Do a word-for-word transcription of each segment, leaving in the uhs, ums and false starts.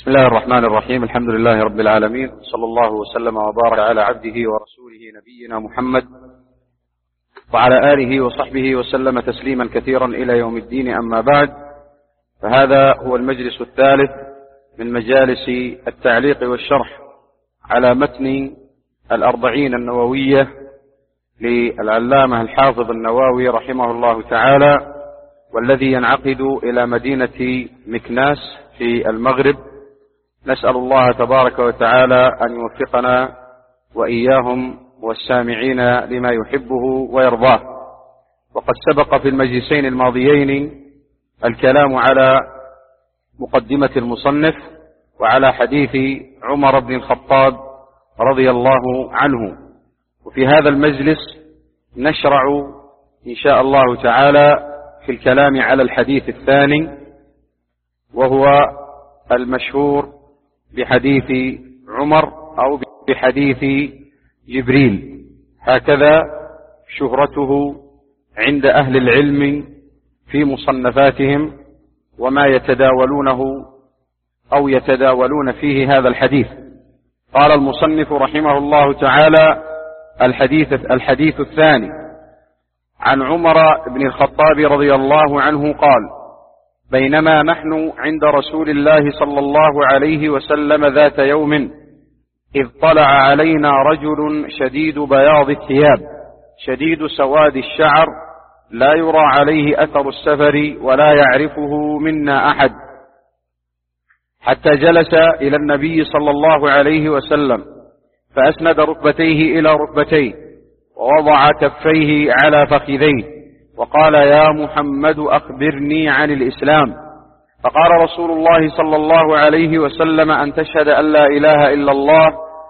بسم الله الرحمن الرحيم. الحمد لله رب العالمين، صلى الله وسلم وبارك على عبده ورسوله نبينا محمد وعلى آله وصحبه وسلم تسليما كثيرا إلى يوم الدين. أما بعد، فهذا هو المجلس الثالث من مجالس التعليق والشرح على متن الأربعين النووية للعلامة الحافظ النووي رحمه الله تعالى، والذي ينعقد إلى مدينة مكناس في المغرب. نسأل الله تبارك وتعالى أن يوفقنا وإياهم والسامعين لما يحبه ويرضاه. وقد سبق في المجلسين الماضيين الكلام على مقدمة المصنف وعلى حديث عمر بن الخطاب رضي الله عنه، وفي هذا المجلس نشرع إن شاء الله تعالى في الكلام على الحديث الثاني، وهو المشهور بحديث عمر أو بحديث جبريل، هكذا شهرته عند أهل العلم في مصنفاتهم وما يتداولونه أو يتداولون فيه هذا الحديث. قال المصنف رحمه الله تعالى: الحديث, الحديث الثاني عن عمر بن الخطاب رضي الله عنه قال: بينما نحن عند رسول الله صلى الله عليه وسلم ذات يوم إذ طلع علينا رجل شديد بياض الثياب شديد سواد الشعر لا يرى عليه أثر السفر ولا يعرفه منا أحد، حتى جلس إلى النبي صلى الله عليه وسلم فأسند ركبتيه إلى ركبتيه ووضع كفيه على فخذيه وقال: يا محمد أخبرني عن الإسلام. فقال رسول الله صلى الله عليه وسلم: أن تشهد أن لا إله إلا الله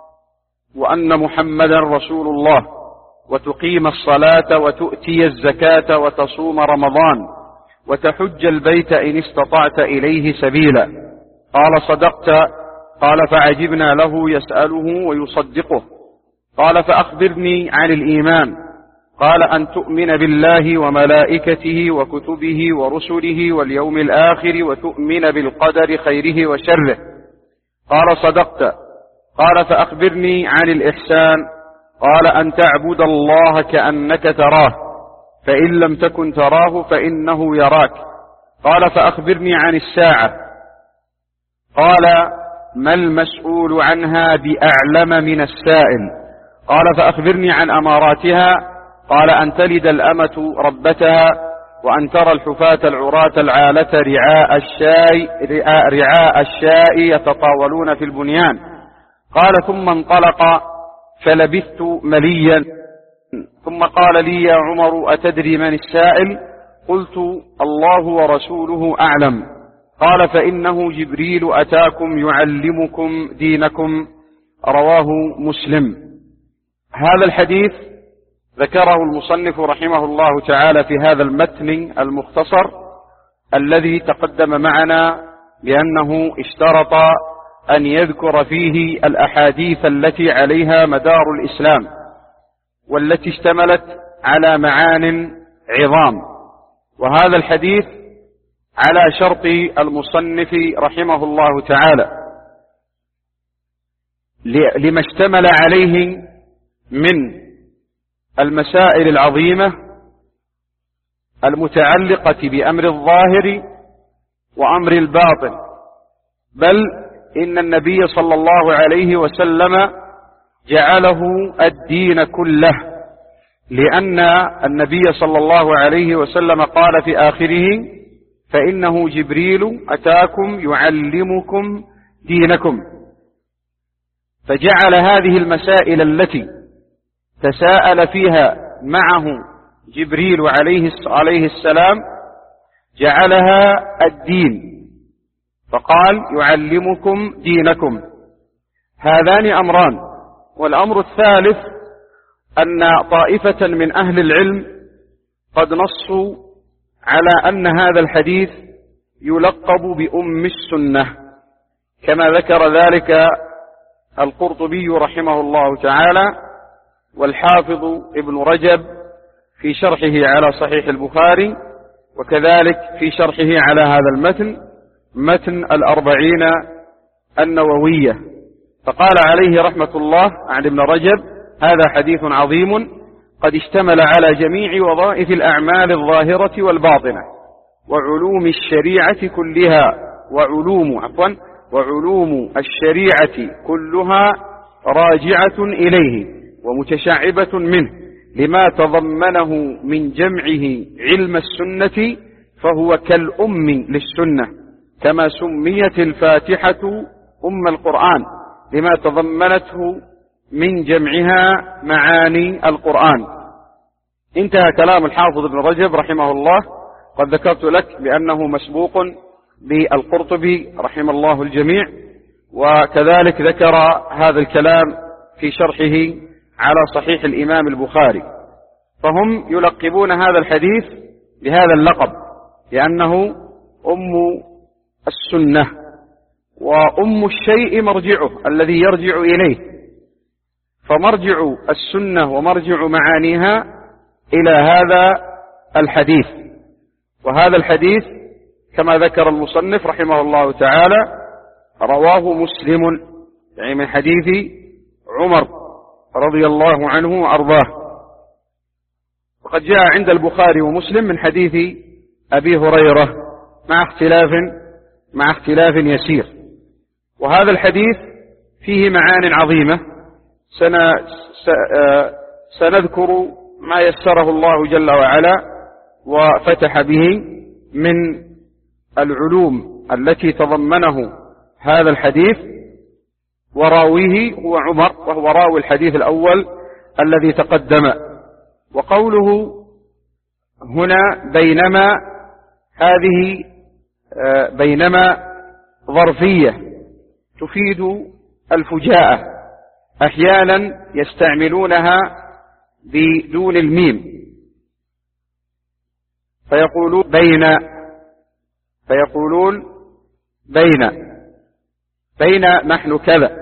وأن محمدا رسول الله، وتقيم الصلاة وتؤتي الزكاة وتصوم رمضان وتحج البيت إن استطعت إليه سبيلا. قال: صدقت. قال: فعجبنا له يسأله ويصدقه. قال: فأخبرني عن الإيمان. قال: أن تؤمن بالله وملائكته وكتبه ورسله واليوم الآخر وتؤمن بالقدر خيره وشره. قال: صدقت. قال: فأخبرني عن الإحسان. قال: أن تعبد الله كأنك تراه، فإن لم تكن تراه فإنه يراك. قال: فأخبرني عن الساعة. قال: ما المسؤول عنها بأعلم من السائل. قال: فأخبرني عن أماراتها. قال: أن تلد الأمة ربتها، وأن ترى الحفاة العراة العالة رعاء الشاء رعاء الشاء يتطاولون في البنيان. قال: ثم انطلق فلبثت مليا، ثم قال لي: يا عمر أتدري من السائل؟ قلت: الله ورسوله أعلم. قال: فإنه جبريل أتاكم يعلمكم دينكم. رواه مسلم. هذا الحديث ذكره المصنف رحمه الله تعالى في هذا المتن المختصر الذي تقدم معنا، بأنه اشترط أن يذكر فيه الأحاديث التي عليها مدار الإسلام والتي اشتملت على معان عظام. وهذا الحديث على شرط المصنف رحمه الله تعالى لما اشتمل عليه من المسائل العظيمة المتعلقة بأمر الظاهر وأمر الباطن، بل إن النبي صلى الله عليه وسلم جعله الدين كله، لأن النبي صلى الله عليه وسلم قال في آخره: فإنه جبريل أتاكم يعلمكم دينكم. فجعل هذه المسائل التي تساءل فيها معه جبريل عليه السلام جعلها الدين، فقال: يعلمكم دينكم. هذان أمران. والأمر الثالث أن طائفة من أهل العلم قد نصوا على أن هذا الحديث يلقب بأم السنة، كما ذكر ذلك القرطبي رحمه الله تعالى والحافظ ابن رجب في شرحه على صحيح البخاري، وكذلك في شرحه على هذا المتن، متن الأربعين النووية، فقال عليه رحمة الله عن ابن رجب: هذا حديث عظيم قد اشتمل على جميع وظائف الأعمال الظاهرة والباطنة وعلوم الشريعة كلها وعلوم عفوا وعلوم الشريعة كلها راجعة إليه ومتشعبة منه لما تضمنه من جمعه علم السنة، فهو كالأم للسنة، كما سميت الفاتحة أم القرآن لما تضمنته من جمعها معاني القرآن. انتهى كلام الحافظ ابن رجب رحمه الله. قد ذكرت لك بأنه مسبوق بالقرطبي رحم الله الجميع، وكذلك ذكر هذا الكلام في شرحه على صحيح الإمام البخاري. فهم يلقبون هذا الحديث بهذا اللقب لأنه أم السنة، وأم الشيء مرجعه الذي يرجع إليه، فمرجع السنة ومرجع معانيها إلى هذا الحديث. وهذا الحديث كما ذكر المصنف رحمه الله تعالى رواه مسلم، يعني من حديث عمر رضي الله عنه وأرضاه، وقد جاء عند البخاري ومسلم من حديث أبي هريرة مع اختلاف مع اختلاف يسير. وهذا الحديث فيه معان عظيمة سنذكر ما يسره الله جل وعلا وفتح به من العلوم التي تضمنه هذا الحديث. وراويه هو عمر، وهو راوي الحديث الأول الذي تقدم. وقوله هنا بينما، هذه بينما ظرفية تفيد الفجاءة، أحيانا يستعملونها بدون الميم فيقولون بين فيقولون بين بين نحن كذا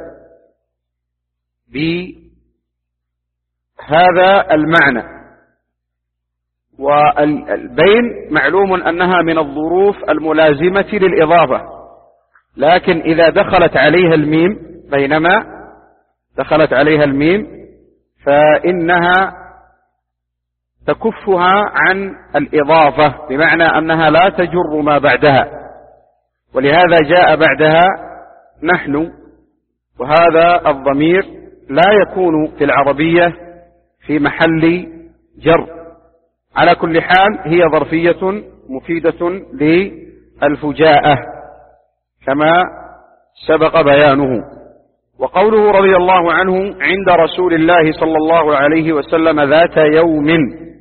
بهذا المعنى. والبين معلوم أنها من الظروف الملازمة للإضافة، لكن إذا دخلت عليها الميم، بينما دخلت عليها الميم فإنها تكفها عن الإضافة، بمعنى أنها لا تجر ما بعدها، ولهذا جاء بعدها نحن. وهذا الضمير لا يكون في العربية في محل جر. على كل حال هي ظرفية مفيدة للفجاءة كما سبق بيانه. وقوله رضي الله عنه عند رسول الله صلى الله عليه وسلم ذات يوم،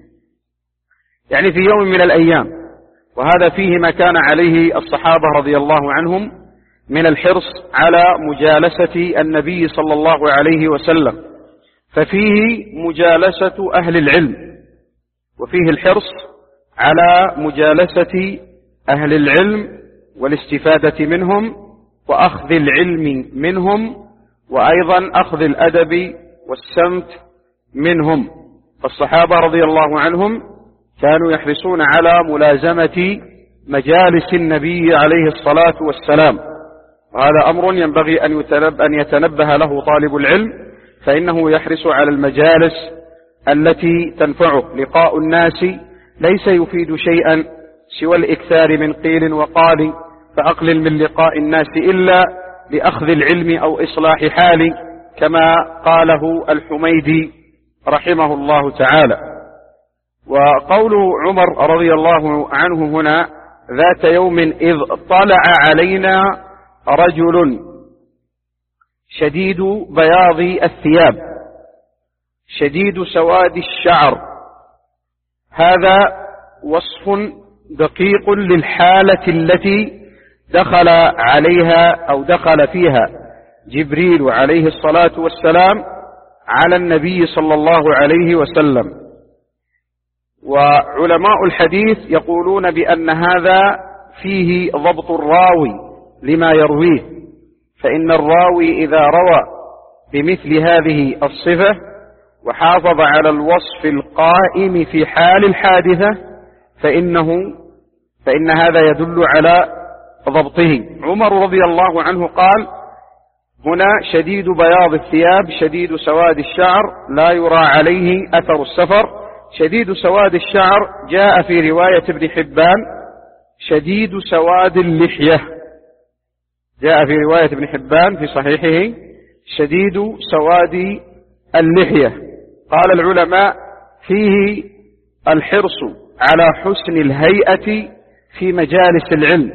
يعني في يوم من الأيام، وهذا فيه ما كان عليه الصحابة رضي الله عنهم من الحرص على مجالسة النبي صلى الله عليه وسلم، ففيه مجالسة أهل العلم، وفيه الحرص على مجالسة أهل العلم والاستفادة منهم وأخذ العلم منهم، وأيضا أخذ الأدب والسمت منهم. فالصحابة رضي الله عنهم كانوا يحرصون على ملازمة مجالس النبي عليه الصلاة والسلام، وهذا أمر ينبغي أن يتنبه له طالب العلم، فإنه يحرص على المجالس التي تنفعه. لقاء الناس ليس يفيد شيئا سوى الإكثار من قيل وقال، فأقلل من لقاء الناس إلا لأخذ العلم أو إصلاح حال، كما قاله الحميدي رحمه الله تعالى. وقول عمر رضي الله عنه هنا ذات يوم إذ طلع علينا رجل شديد بياض الثياب شديد سواد الشعر، هذا وصف دقيق للحالة التي دخل عليها أو دخل فيها جبريل عليه الصلاة والسلام على النبي صلى الله عليه وسلم. وعلماء الحديث يقولون بأن هذا فيه ضبط الراوي لما يرويه، فإن الراوي إذا روى بمثل هذه الصفة وحافظ على الوصف القائم في حال الحادثة فإنه فإن هذا يدل على ضبطه. عمر رضي الله عنه قال هنا شديد بياض الثياب شديد سواد الشعر لا يرى عليه أثر السفر. شديد سواد الشعر جاء في رواية ابن حبان شديد سواد اللحية، جاء في رواية ابن حبان في صحيحه شديد سواد اللحية. قال العلماء فيه الحرص على حسن الهيئة في مجالس العلم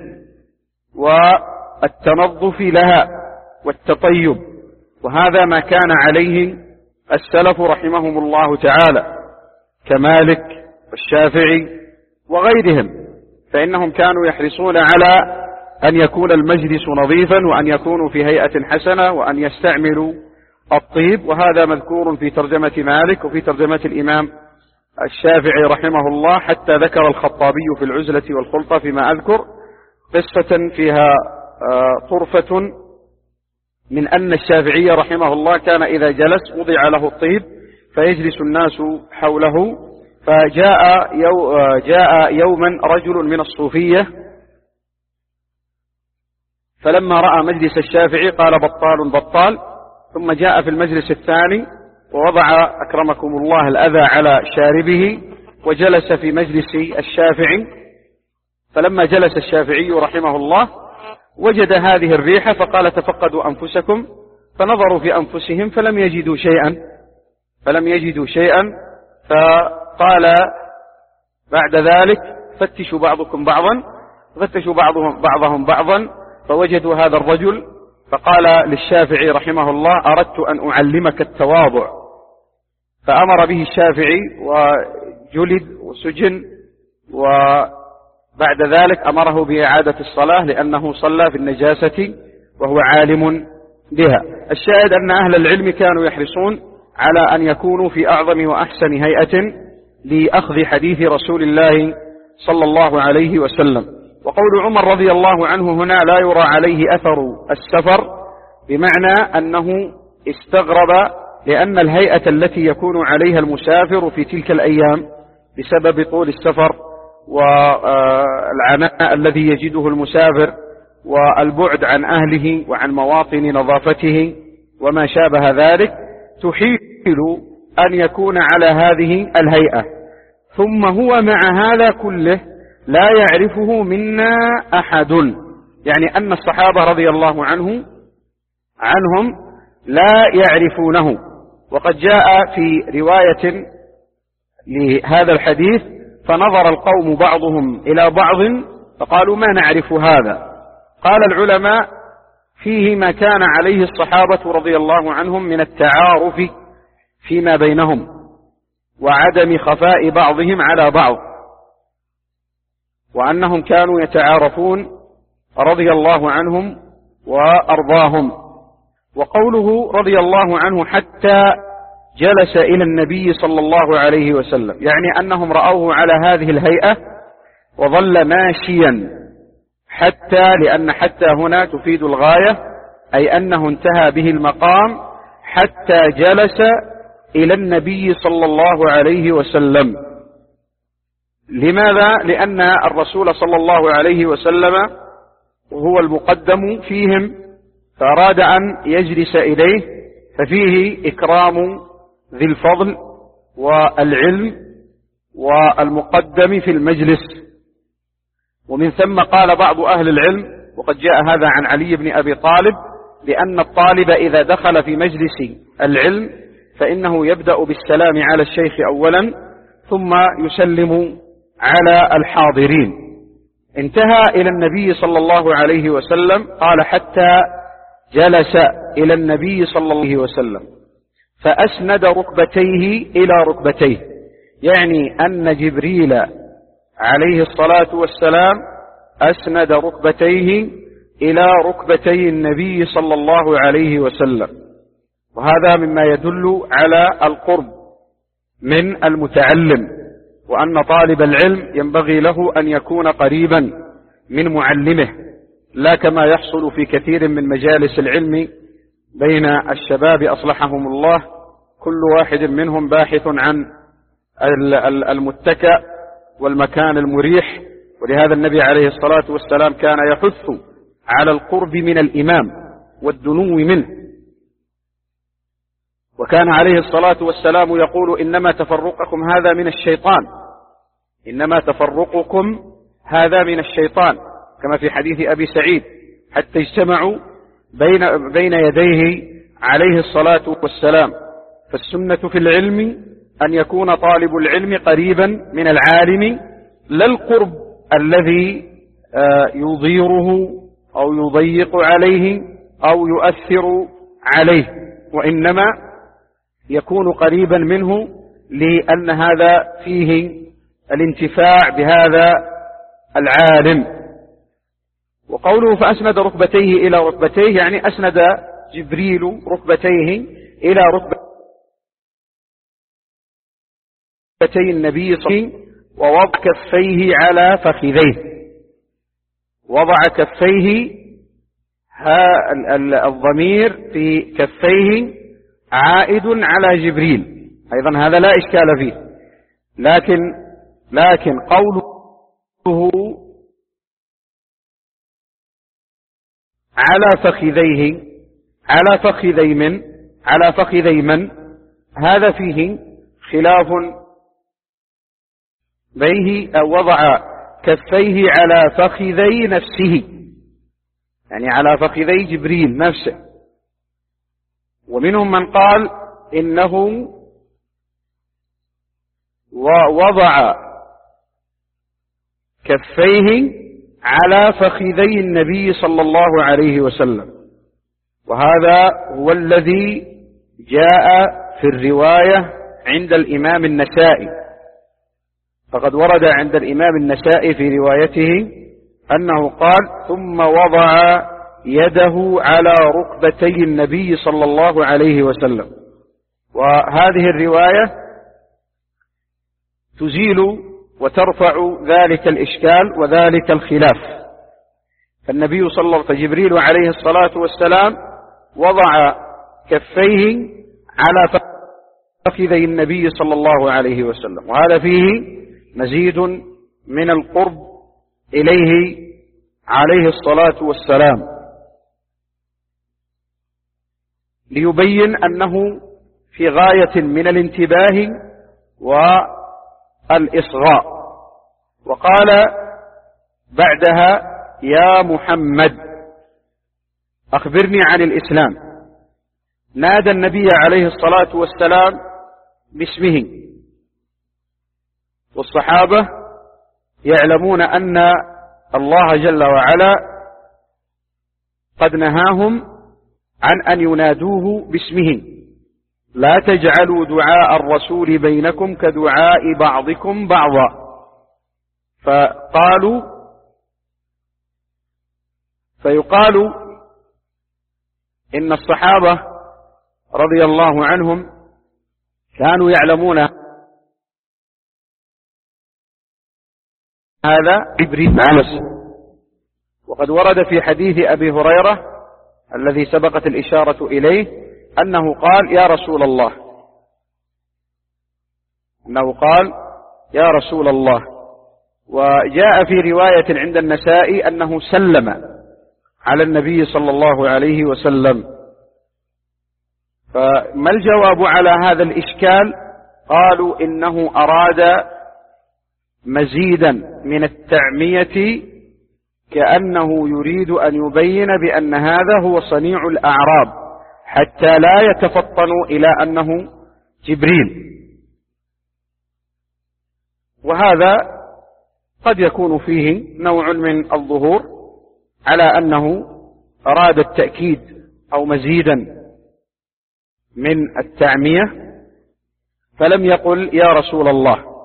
والتنظف لها والتطيب، وهذا ما كان عليه السلف رحمهم الله تعالى كمالك والشافعي وغيرهم، فإنهم كانوا يحرصون على أن يكون المجلس نظيفا وأن يكونوا في هيئة حسنة وأن يستعملوا الطيب، وهذا مذكور في ترجمة مالك وفي ترجمة الإمام الشافعي رحمه الله، حتى ذكر الخطابي في العزلة والخلطة فيما أذكر قصة فيها طرفة من أن الشافعي رحمه الله كان إذا جلس وضع له الطيب فيجلس الناس حوله، فجاء يو جاء يوما رجل من الصوفية فلما رأى مجلس الشافعي قال بطال بطال، ثم جاء في المجلس الثاني ووضع أكرمكم الله الأذى على شاربه وجلس في مجلس الشافعي، فلما جلس الشافعي رحمه الله وجد هذه الريحة فقال تفقدوا أنفسكم، فنظروا في أنفسهم فلم يجدوا شيئا فلم يجدوا شيئا فقال بعد ذلك فتشوا بعضكم بعضا، فتشوا بعضهم بعضهم بعضا فوجدوا هذا الرجل، فقال للشافعي رحمه الله أردت أن أعلمك التواضع، فأمر به الشافعي وجلد وسجن، وبعد ذلك أمره بإعادة الصلاة لأنه صلى في النجاسة وهو عالم بها. الشاهد أن أهل العلم كانوا يحرصون على أن يكونوا في أعظم وأحسن هيئة لأخذ حديث رسول الله صلى الله عليه وسلم. وقول عمر رضي الله عنه هنا لا يرى عليه أثر السفر، بمعنى أنه استغرب لأن الهيئة التي يكون عليها المسافر في تلك الأيام بسبب طول السفر والعناء الذي يجده المسافر والبعد عن أهله وعن مواطن نظافته وما شابه ذلك تحيل أن يكون على هذه الهيئة، ثم هو مع هذا كله لا يعرفه منا أحد، يعني أن الصحابة رضي الله عنه عنهم لا يعرفونه. وقد جاء في رواية لهذا الحديث فنظر القوم بعضهم إلى بعض فقالوا ما نعرف هذا. قال العلماء فيه ما كان عليه الصحابة رضي الله عنهم من التعارف فيما بينهم وعدم خفاء بعضهم على بعض، وأنهم كانوا يتعارفون رضي الله عنهم وأرضاهم. وقوله رضي الله عنه حتى جلس إلى النبي صلى الله عليه وسلم، يعني أنهم رأوه على هذه الهيئة وظل ماشيا حتى، لأن حتى هنا تفيد الغاية، أي أنه انتهى به المقام حتى جلس إلى النبي صلى الله عليه وسلم. لماذا؟ لأن الرسول صلى الله عليه وسلم هو المقدم فيهم، فأراد أن يجلس إليه، ففيه إكرام ذي الفضل والعلم والمقدم في المجلس. ومن ثم قال بعض أهل العلم، وقد جاء هذا عن علي بن أبي طالب، لأن الطالب إذا دخل في مجلس العلم فإنه يبدأ بالسلام على الشيخ أولا ثم يسلم على الحاضرين. انتهى إلى النبي صلى الله عليه وسلم، قال حتى جلس إلى النبي صلى الله عليه وسلم فأسند ركبتيه إلى ركبتيه، يعني أن جبريل عليه الصلاة والسلام أسند ركبتيه إلى ركبتي النبي صلى الله عليه وسلم، وهذا مما يدل على القرب من المتعلم، وأن طالب العلم ينبغي له أن يكون قريبا من معلمه، لا كما يحصل في كثير من مجالس العلم بين الشباب أصلحهم الله، كل واحد منهم باحث عن المتكأ والمكان المريح. ولهذا النبي عليه الصلاة والسلام كان يحث على القرب من الإمام، والدنو منه. وكان عليه الصلاة والسلام يقول إنما تفرقكم هذا من الشيطان، إنما تفرقكم هذا من الشيطان، كما في حديث أبي سعيد، حتى اجتمعوا بين, بين يديه عليه الصلاة والسلام. فالسنة في العلم أن يكون طالب العلم قريبا من العالم، لا القرب الذي يضيره أو يضيق عليه أو يؤثر عليه، وإنما يكون قريبا منه، لأن هذا فيه الانتفاع بهذا العالم. وقوله فأسند ركبتيه إلى ركبتيه، يعني أسند جبريل ركبتيه إلى ركبتي النبي صلى الله عليه وسلم، ووضع كفيه على فخذيه. وضع كفيه، الضمير في كفيه عائد على جبريل أيضا، هذا لا إشكال فيه، لكن لكن قوله على فخذيه، على فخذي من على فخذي من هذا فيه خلاف بيه. أو وضع كفيه على فخذي نفسه، يعني على فخذي جبريل نفسه. ومنهم من قال إنه ووضع كفيه على فخذي النبي صلى الله عليه وسلم، وهذا هو الذي جاء في الرواية عند الإمام النسائي. فقد ورد عند الإمام النسائي في روايته أنه قال ثم وضع يده على ركبتي النبي صلى الله عليه وسلم. وهذه الرواية تزيل وترفع ذلك الإشكال وذلك الخلاف. فالنبي صلى الله عليه وسلم جبريل عليه الصلاة والسلام وضع كفيه على فخذي النبي صلى الله عليه وسلم، وهذا فيه مزيد من القرب إليه عليه الصلاة والسلام، ليبين أنه في غاية من الانتباه والإصغاء. وقال بعدها يا محمد أخبرني عن الإسلام. نادى النبي عليه الصلاة والسلام باسمه، والصحابة يعلمون أن الله جل وعلا قد نهاهم عن أن ينادوه باسمه، لا تجعلوا دعاء الرسول بينكم كدعاء بعضكم بعضا. فقالوا فيقال إن الصحابة رضي الله عنهم كانوا يعلمون هذا جبريل. وقد ورد في حديث أبي هريرة الذي سبقت الإشارة إليه أنه قال يا رسول الله أنه قال يا رسول الله. وجاء في رواية عند النسائي أنه سلم على النبي صلى الله عليه وسلم. فما الجواب على هذا الإشكال؟ قالوا إنه أراد مزيدا من التعمية، كأنه يريد أن يبين بأن هذا هو صنيع الأعراب، حتى لا يتفطنوا إلى أنه جبريل. وهذا قد يكون فيه نوع من الظهور على أنه أراد التأكيد أو مزيدا من التعمية، فلم يقل يا رسول الله.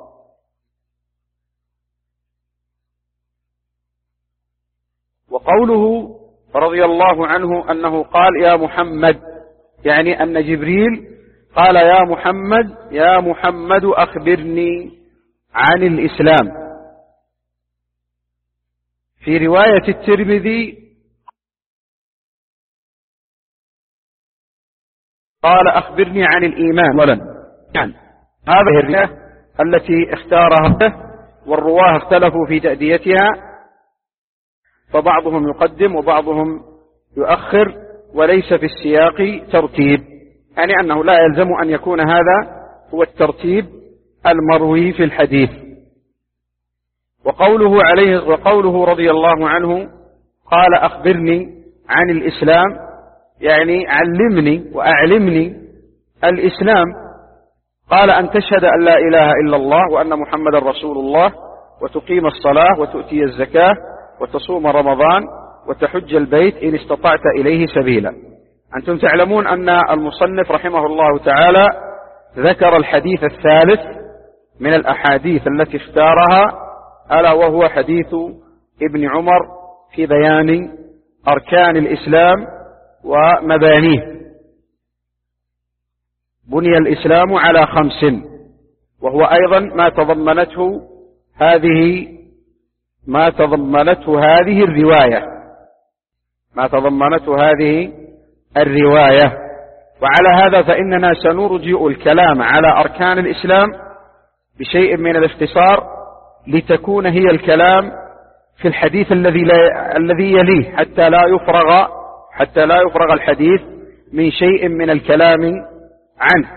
وقوله رضي الله عنه أنه قال يا محمد، يعني أن جبريل قال يا محمد يا محمد أخبرني عن الإسلام. في رواية الترمذي قال أخبرني عن الإيمان ولن. يعني هذه الرواية التي اختارها، والرواه اختلفوا في تأديتها، فبعضهم يقدم وبعضهم يؤخر، وليس في السياق ترتيب، يعني أنه لا يلزم أن يكون هذا هو الترتيب المروي في الحديث. وقوله عليه وقوله رضي الله عنه قال أخبرني عن الإسلام، يعني علمني وأعلمني الإسلام. قال أن تشهد أن لا إله إلا الله وأن محمد رسول الله وتقيم الصلاة وتؤتي الزكاة وتصوم رمضان وتحج البيت إن استطعت إليه سبيلا. أنتم تعلمون أن المصنف رحمه الله تعالى ذكر الحديث الثالث من الأحاديث التي اختارها، ألا وهو حديث ابن عمر في بيان أركان الإسلام ومبانيه. بني الإسلام على خمس، وهو أيضا ما تضمنته هذه ما تضمنته هذه الرواية ما تضمنته هذه الرواية وعلى هذا فإننا سنرجئ الكلام على أركان الإسلام بشيء من الاختصار لتكون هي الكلام في الحديث الذي لا الذي يليه، حتى لا يفرغ حتى لا يفرغ الحديث من شيء من الكلام عنه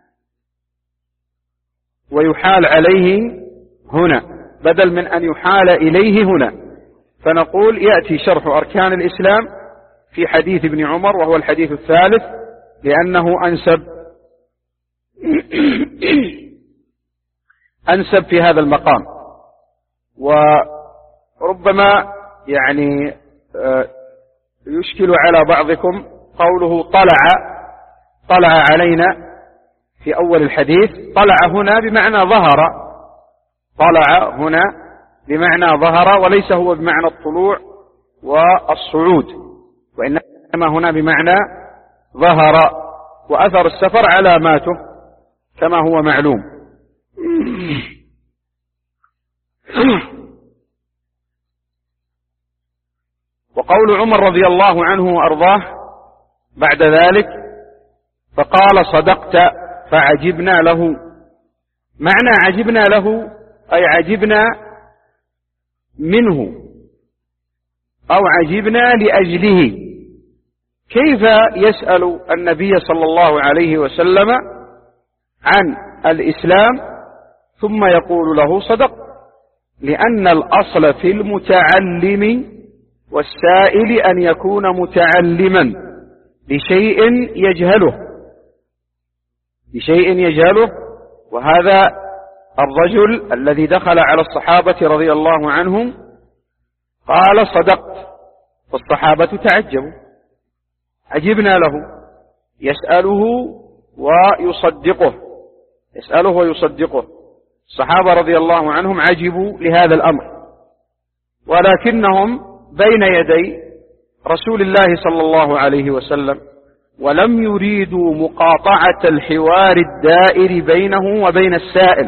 ويحال عليه هنا بدل من أن يحال إليه هنا. فنقول يأتي شرح أركان الإسلام في حديث ابن عمر وهو الحديث الثالث، لأنه أنسب أنسب في هذا المقام. وربما يعني يشكل على بعضكم قوله طلع طلع علينا في أول الحديث. طلع هنا بمعنى ظهر، طلع هنا بمعنى ظهر، وليس هو بمعنى الطلوع والصعود، وإنما هنا بمعنى ظهر. وأثر السفر علاماته كما هو معلوم. وقول عمر رضي الله عنه وأرضاه بعد ذلك فقال صدقت فعجبنا له. معنى عجبنا له أي عجبنا منه أو عجبنا لأجله. كيف يسأل النبي صلى الله عليه وسلم عن الإسلام ثم يقول له صدق؟ لأن الأصل في المتعلم والسائل أن يكون متعلما بشيء يجهله بشيء يجهله وهذا الرجل الذي دخل على الصحابة رضي الله عنهم قال صدقت، والصحابة تعجبوا، عجبنا له، يسأله ويصدقه يسأله ويصدقه. الصحابة رضي الله عنهم عجبوا لهذا الأمر، ولكنهم بين يدي رسول الله صلى الله عليه وسلم ولم يريدوا مقاطعة الحوار الدائر بينه وبين السائل.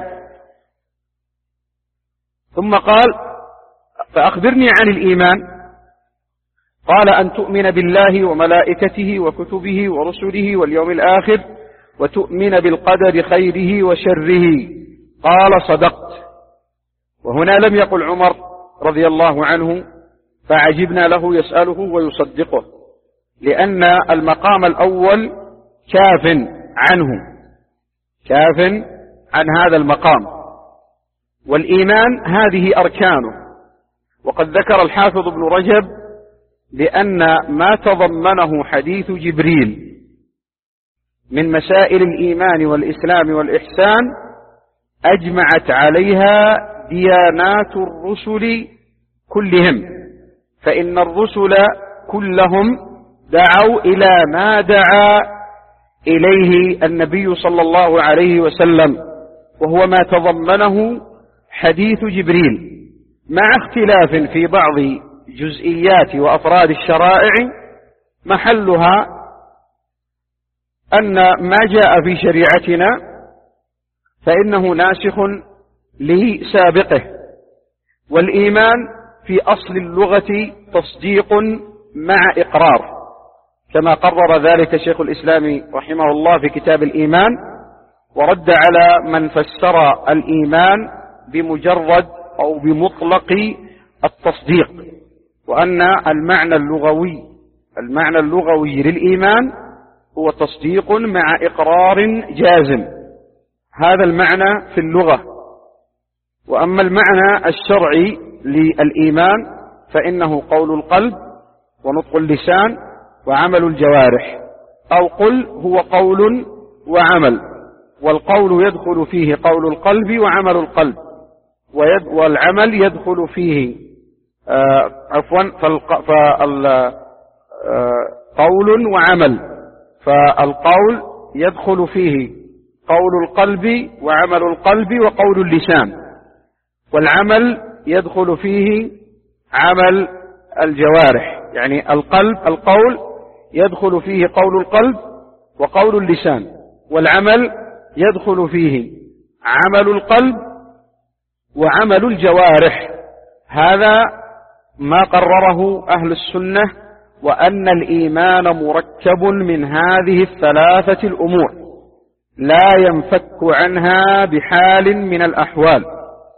ثم قال فأخبرني عن الإيمان. قال أن تؤمن بالله وملائكته وكتبه ورسله واليوم الآخر وتؤمن بالقدر خيره وشره. قال صدقت. وهنا لم يقل عمر رضي الله عنه فعجبنا له يسأله ويصدقه، لأن المقام الأول كاف عنه كاف عن هذا المقام. والإيمان هذه أركانه. وقد ذكر الحافظ ابن رجب بأن ما تضمنه حديث جبريل من مسائل الإيمان والإسلام والإحسان أجمعت عليها ديانات الرسل كلهم، فإن الرسل كلهم دعوا إلى ما دعا إليه النبي صلى الله عليه وسلم، وهو ما تضمنه حديث جبريل، مع اختلاف في بعض جزئيات وأفراد الشرائع محلها أن ما جاء في شريعتنا فإنه ناسخ لسابقه. والإيمان في أصل اللغة تصديق مع إقرار، كما قرر ذلك شيخ الإسلام رحمه الله في كتاب الإيمان، ورد على من فسر الإيمان بمجرد أو بمطلق التصديق، وأن المعنى اللغوي المعنى اللغوي للإيمان هو تصديق مع إقرار جازم، هذا المعنى في اللغة. وأما المعنى الشرعي للإيمان فإنه قول القلب ونطق اللسان وعمل الجوارح، أو قل هو قول وعمل، والقول يدخل فيه قول القلب وعمل القلب، والعمل يدخل فيه آه عفوا فالقول آه وعمل، فالقول يدخل فيه قول القلب وعمل القلب وقول اللسان، والعمل يدخل فيه عمل الجوارح، يعني القلب القول يدخل فيه قول القلب وقول اللسان، والعمل يدخل فيه عمل القلب وعمل الجوارح. هذا ما قرره أهل السنة، وأن الإيمان مركب من هذه الثلاثة الأمور لا ينفك عنها بحال من الأحوال.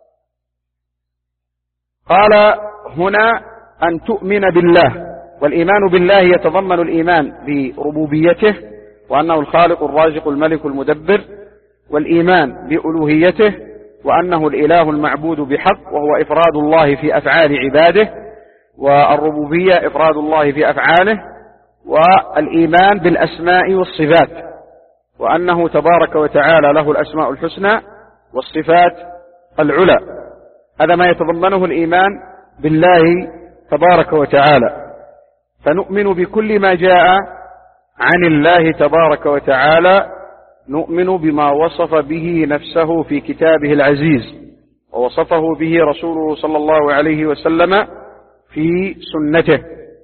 قال هنا أن تؤمن بالله، والإيمان بالله يتضمن الإيمان بربوبيته وأنه الخالق الرازق الملك المدبر، والإيمان بألوهيته وأنه الإله المعبود بحق وهو إفراد الله في أفعال عباده، والربوبية إفراد الله في أفعاله، والإيمان بالأسماء والصفات وأنه تبارك وتعالى له الأسماء الحسنى والصفات العلى. هذا ما يتضمنه الإيمان بالله تبارك وتعالى. فنؤمن بكل ما جاء عن الله تبارك وتعالى، نؤمن بما وصف به نفسه في كتابه العزيز ووصفه به رسوله صلى الله عليه وسلم في سنته.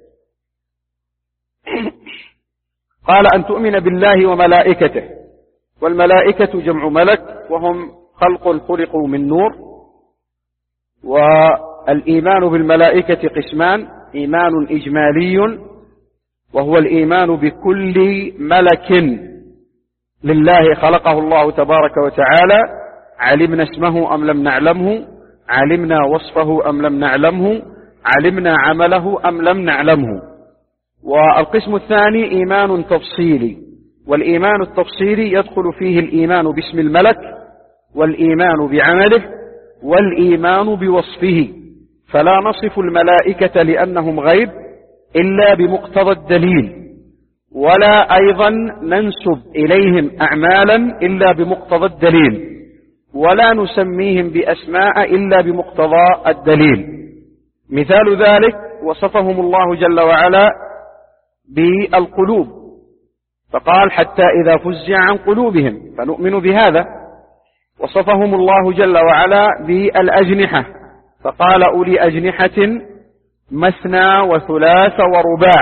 قال أن تؤمن بالله وملائكته، والملائكة جمع ملك وهم خلق خلقوا من نور. والإيمان بالملائكة قسمان: إيمان إجمالي وهو الإيمان بكل ملك لله خلقه الله تبارك وتعالى، علمنا اسمه أم لم نعلمه، علمنا وصفه أم لم نعلمه، علمنا عمله أم لم نعلمه. والقسم الثاني إيمان تفصيلي، والإيمان التفصيلي يدخل فيه الإيمان باسم الملك والإيمان بعمله والإيمان بوصفه، فلا نصف الملائكة لأنهم غيب إلا بمقتضى الدليل، ولا أيضا ننسب إليهم أعمالا إلا بمقتضى الدليل، ولا نسميهم بأسماء إلا بمقتضى الدليل. مثال ذلك وصفهم الله جل وعلا بالقلوب، فقال: حتى إذا فزع عن قلوبهم، فنؤمن بهذا. وصفهم الله جل وعلا بالأجنحة، فقال: أولي أجنحة مثنى وثلاث ورباع.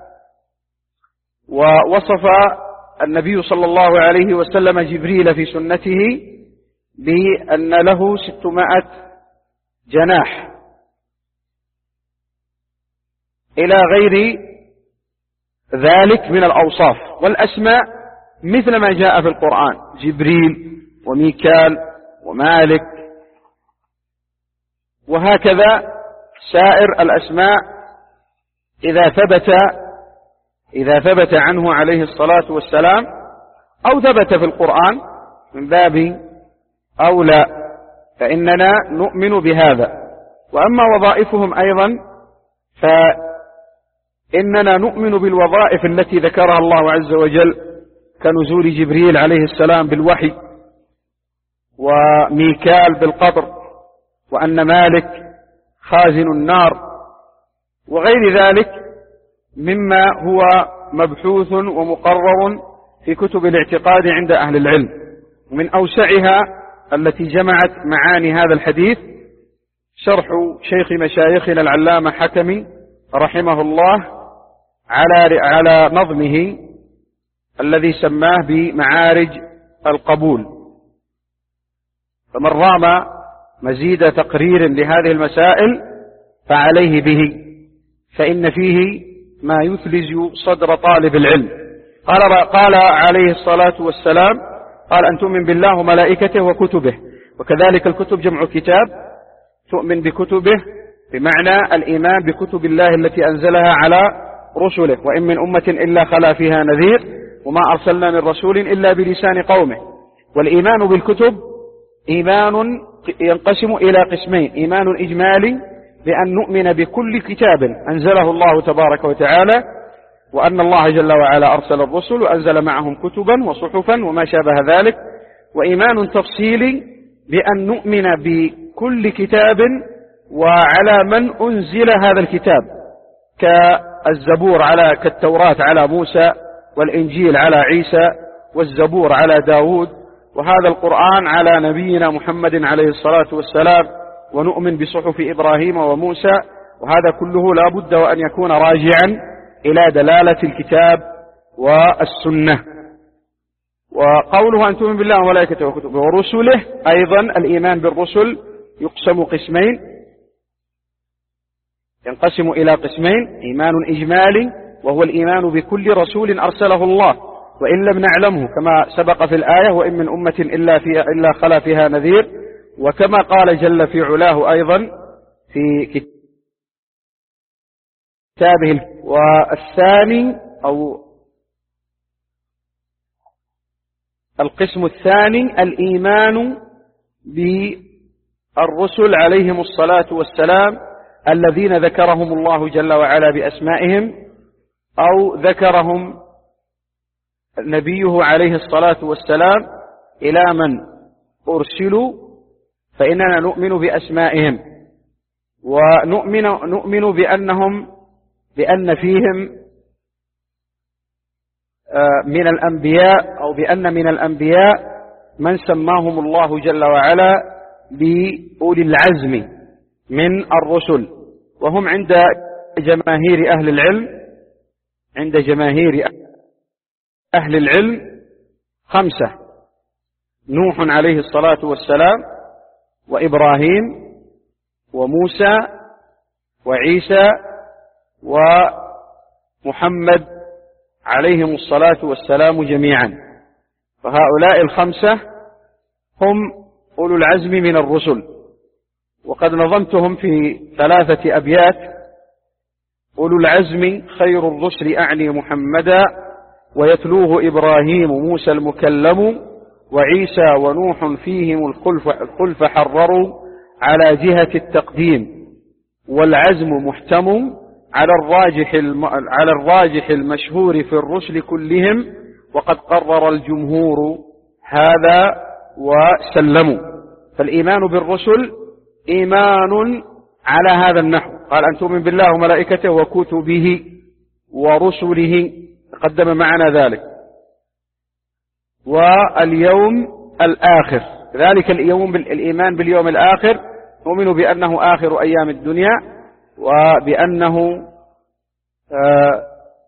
ووصف النبي صلى الله عليه وسلم جبريل في سنته بأن له ستمائة جناح إلى غير ذلك من الأوصاف والأسماء، مثل ما جاء في القرآن: جبريل وميكال ومالك، وهكذا سائر الأسماء إذا ثبت إذا ثبت عنه عليه الصلاة والسلام أو ثبت في القرآن من باب أولى، فإننا نؤمن بهذا. وأما وظائفهم أيضا فإننا نؤمن بالوظائف التي ذكرها الله عز وجل، كنزول جبريل عليه السلام بالوحي، وميكال بالقطر، وأن مالك خازن النار، وغير ذلك مما هو مبحوث ومقرر في كتب الاعتقاد عند أهل العلم. ومن أوسعها التي جمعت معاني هذا الحديث شرح شيخ مشايخنا العلامة حكمي رحمه الله على على نظمه الذي سماه بمعارج القبول. فمن رام مزيد تقرير لهذه المسائل فعليه به، فإن فيه ما يثلج صدر طالب العلم. قال, قال عليه الصلاة والسلام: قال أن تؤمن بالله وملائكته وكتبه. وكذلك الكتب جمع كتاب، تؤمن بكتبه بمعنى الإيمان بكتب الله التي أنزلها على رسله، وإن من أمة إلا خلا فيها نذير وما أرسلنا من رسول إلا بلسان قومه. والإيمان بالكتب إيمان ينقسم إلى قسمين: إيمان إجمالي بأن نؤمن بكل كتاب أنزله الله تبارك وتعالى، وأن الله جل وعلا أرسل الرسل وأنزل معهم كتبا وصحفا وما شابه ذلك. وإيمان تفصيلي بأن نؤمن بكل كتاب وعلى من أنزل هذا الكتاب، كالزبور على كالتوراة على موسى، والإنجيل على عيسى، والزبور على داود، وهذا القرآن على نبينا محمد عليه الصلاة والسلام، ونؤمن بصحف إبراهيم وموسى. وهذا كله لا بد وأن يكون راجعا إلى دلالة الكتاب والسنة. وقوله أن تؤمن بالله وملائكته وكتبه ورسله، أيضا الإيمان بالرسل يقسم قسمين، ينقسم إلى قسمين: إيمان إجمالي وهو الإيمان بكل رسول أرسله الله وإن لم نعلمه، كما سبق في الآية: وإن من أمة إلا, فيها إلا خلا فيها نذير، وكما قال جل في علاه أيضا في كتابه. والثاني أو القسم الثاني الإيمان بالرسل عليهم الصلاة والسلام الذين ذكرهم الله جل وعلا بأسمائهم، أو ذكرهم نبيه عليه الصلاة والسلام إلى من أرسلوا، فإننا نؤمن بأسمائهم، ونؤمن نؤمن بأنهم بأن فيهم من الأنبياء، أو بأن من الأنبياء من سماهم الله جل وعلا بأولي العزم من الرسل، وهم عند جماهير أهل العلم عند جماهير أهل العلم خمسة: نوح عليه الصلاة والسلام، وإبراهيم، وموسى، وعيسى، ومحمد عليهم الصلاة والسلام جميعا. فهؤلاء الخمسة هم أولو العزم من الرسل، وقد نظمتهم في ثلاثة أبيات: أولو العزم خير الرسل أعني محمدا، ويتلوه إبراهيم موسى المكلم، وعيسى ونوح فيهم الخلف, الخلف حرروا على جهة التقديم، والعزم محتم على الراجح, الم... على الراجح المشهور في الرسل كلهم، وقد قرر الجمهور هذا وسلموا. فالإيمان بالرسل إيمان على هذا النحو، قال أن تؤمن بالله وملائكته وكتبه ورسله، قدم معنا ذلك. واليوم الآخر، ذلك اليوم الإيمان باليوم الآخر، نؤمن بأنه آخر أيام الدنيا، وبأنه آه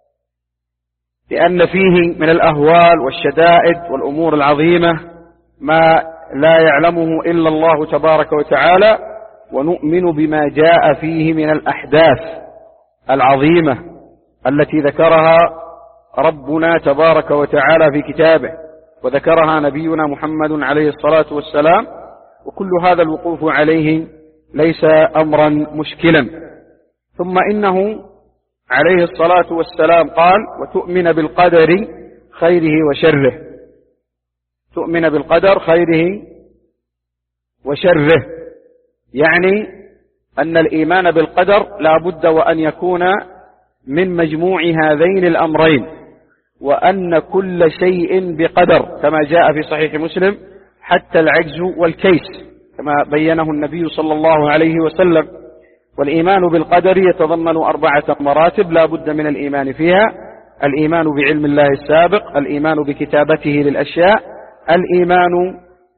بأن فيه من الأهوال والشدائد والأمور العظيمة ما لا يعلمه إلا الله تبارك وتعالى، ونؤمن بما جاء فيه من الأحداث العظيمة التي ذكرها ربنا تبارك وتعالى في كتابه، وذكرها نبينا محمد عليه الصلاة والسلام، وكل هذا الوقوف عليه ليس أمرا مشكلا. ثم إنه عليه الصلاة والسلام قال: وتؤمن بالقدر خيره وشره. تؤمن بالقدر خيره وشره، يعني أن الإيمان بالقدر لا بد وأن يكون من مجموع هذين الأمرين، وأن كل شيء بقدر، كما جاء في صحيح مسلم: حتى العجز والكيس، كما بينه النبي صلى الله عليه وسلم. والإيمان بالقدر يتضمن أربعة مراتب لا بد من الإيمان فيها: الإيمان بعلم الله السابق، الإيمان بكتابته للأشياء، الإيمان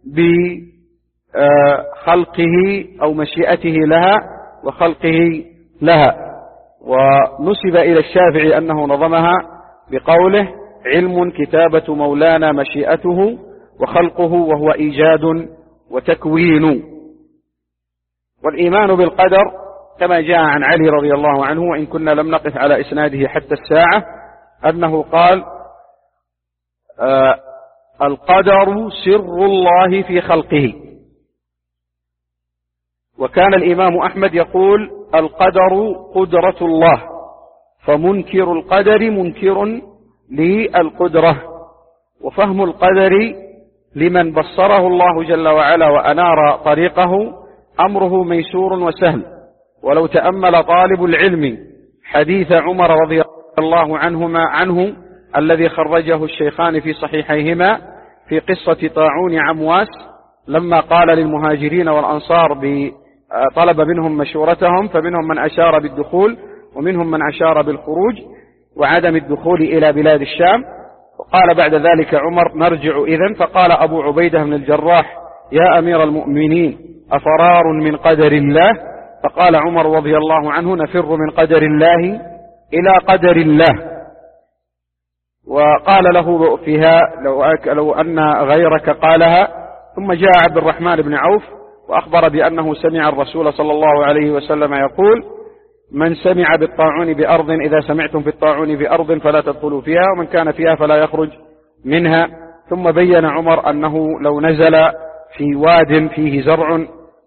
بخلقه أو مشيئته لها وخلقه لها. ونسب إلى الشافعي أنه نظمها بقوله: علم كتابة مولانا مشيئته، وخلقه وهو إيجاد وتكوين. والإيمان بالقدر كما جاء عن علي رضي الله عنه، وإن كنا لم نقف على إسناده حتى الساعة، أنه قال: آه القدر سر الله في خلقه. وكان الإمام أحمد يقول: القدر قدرة الله، فمنكر القدر منكر للقدرة، وفهم القدر لمن بصره الله جل وعلا وأنار طريقه أمره ميسور وسهل. ولو تأمل طالب العلم حديث عمر رضي الله عنهما عنه الذي خرجه الشيخان في صحيحيهما في قصة طاعون عمواس، لما قال للمهاجرين والأنصار طلب منهم مشورتهم، فمنهم من أشار بالدخول ومنهم من أشار بالخروج وعدم الدخول إلى بلاد الشام. وقال بعد ذلك عمر: نرجع إذن. فقال أبو عبيدة بن الجراح: يا أمير المؤمنين، أفرار من قدر الله؟ فقال عمر رضي الله عنه: نفر من قدر الله إلى قدر الله. وقال له فيها: لو, لو أن غيرك قالها. ثم جاء عبد الرحمن بن عوف وأخبر بأنه سمع الرسول صلى الله عليه وسلم يقول: من سمع بالطاعون بأرض، إذا سمعتم في الطاعون بأرض فلا تدخلوا فيها، ومن كان فيها فلا يخرج منها. ثم بين عمر أنه لو نزل في واد فيه زرع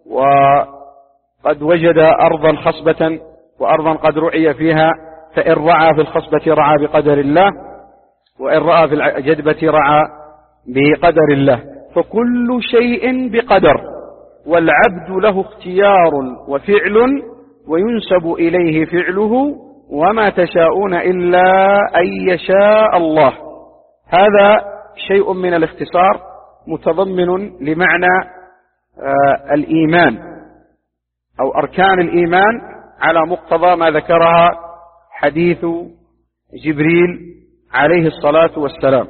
وقد وجد أرضا خصبة وأرضا قد رعي فيها، فإن رعى في الخصبة رعى بقدر الله، وإن رعى في الجدبة رعى بقدر الله. فكل شيء بقدر، والعبد له اختيار وفعل وينسب إليه فعله، وما تشاءون إلا أن يشاء الله. هذا شيء من الاختصار متضمن لمعنى آه الإيمان أو أركان الإيمان على مقتضى ما ذكرها حديث جبريل عليه الصلاة والسلام.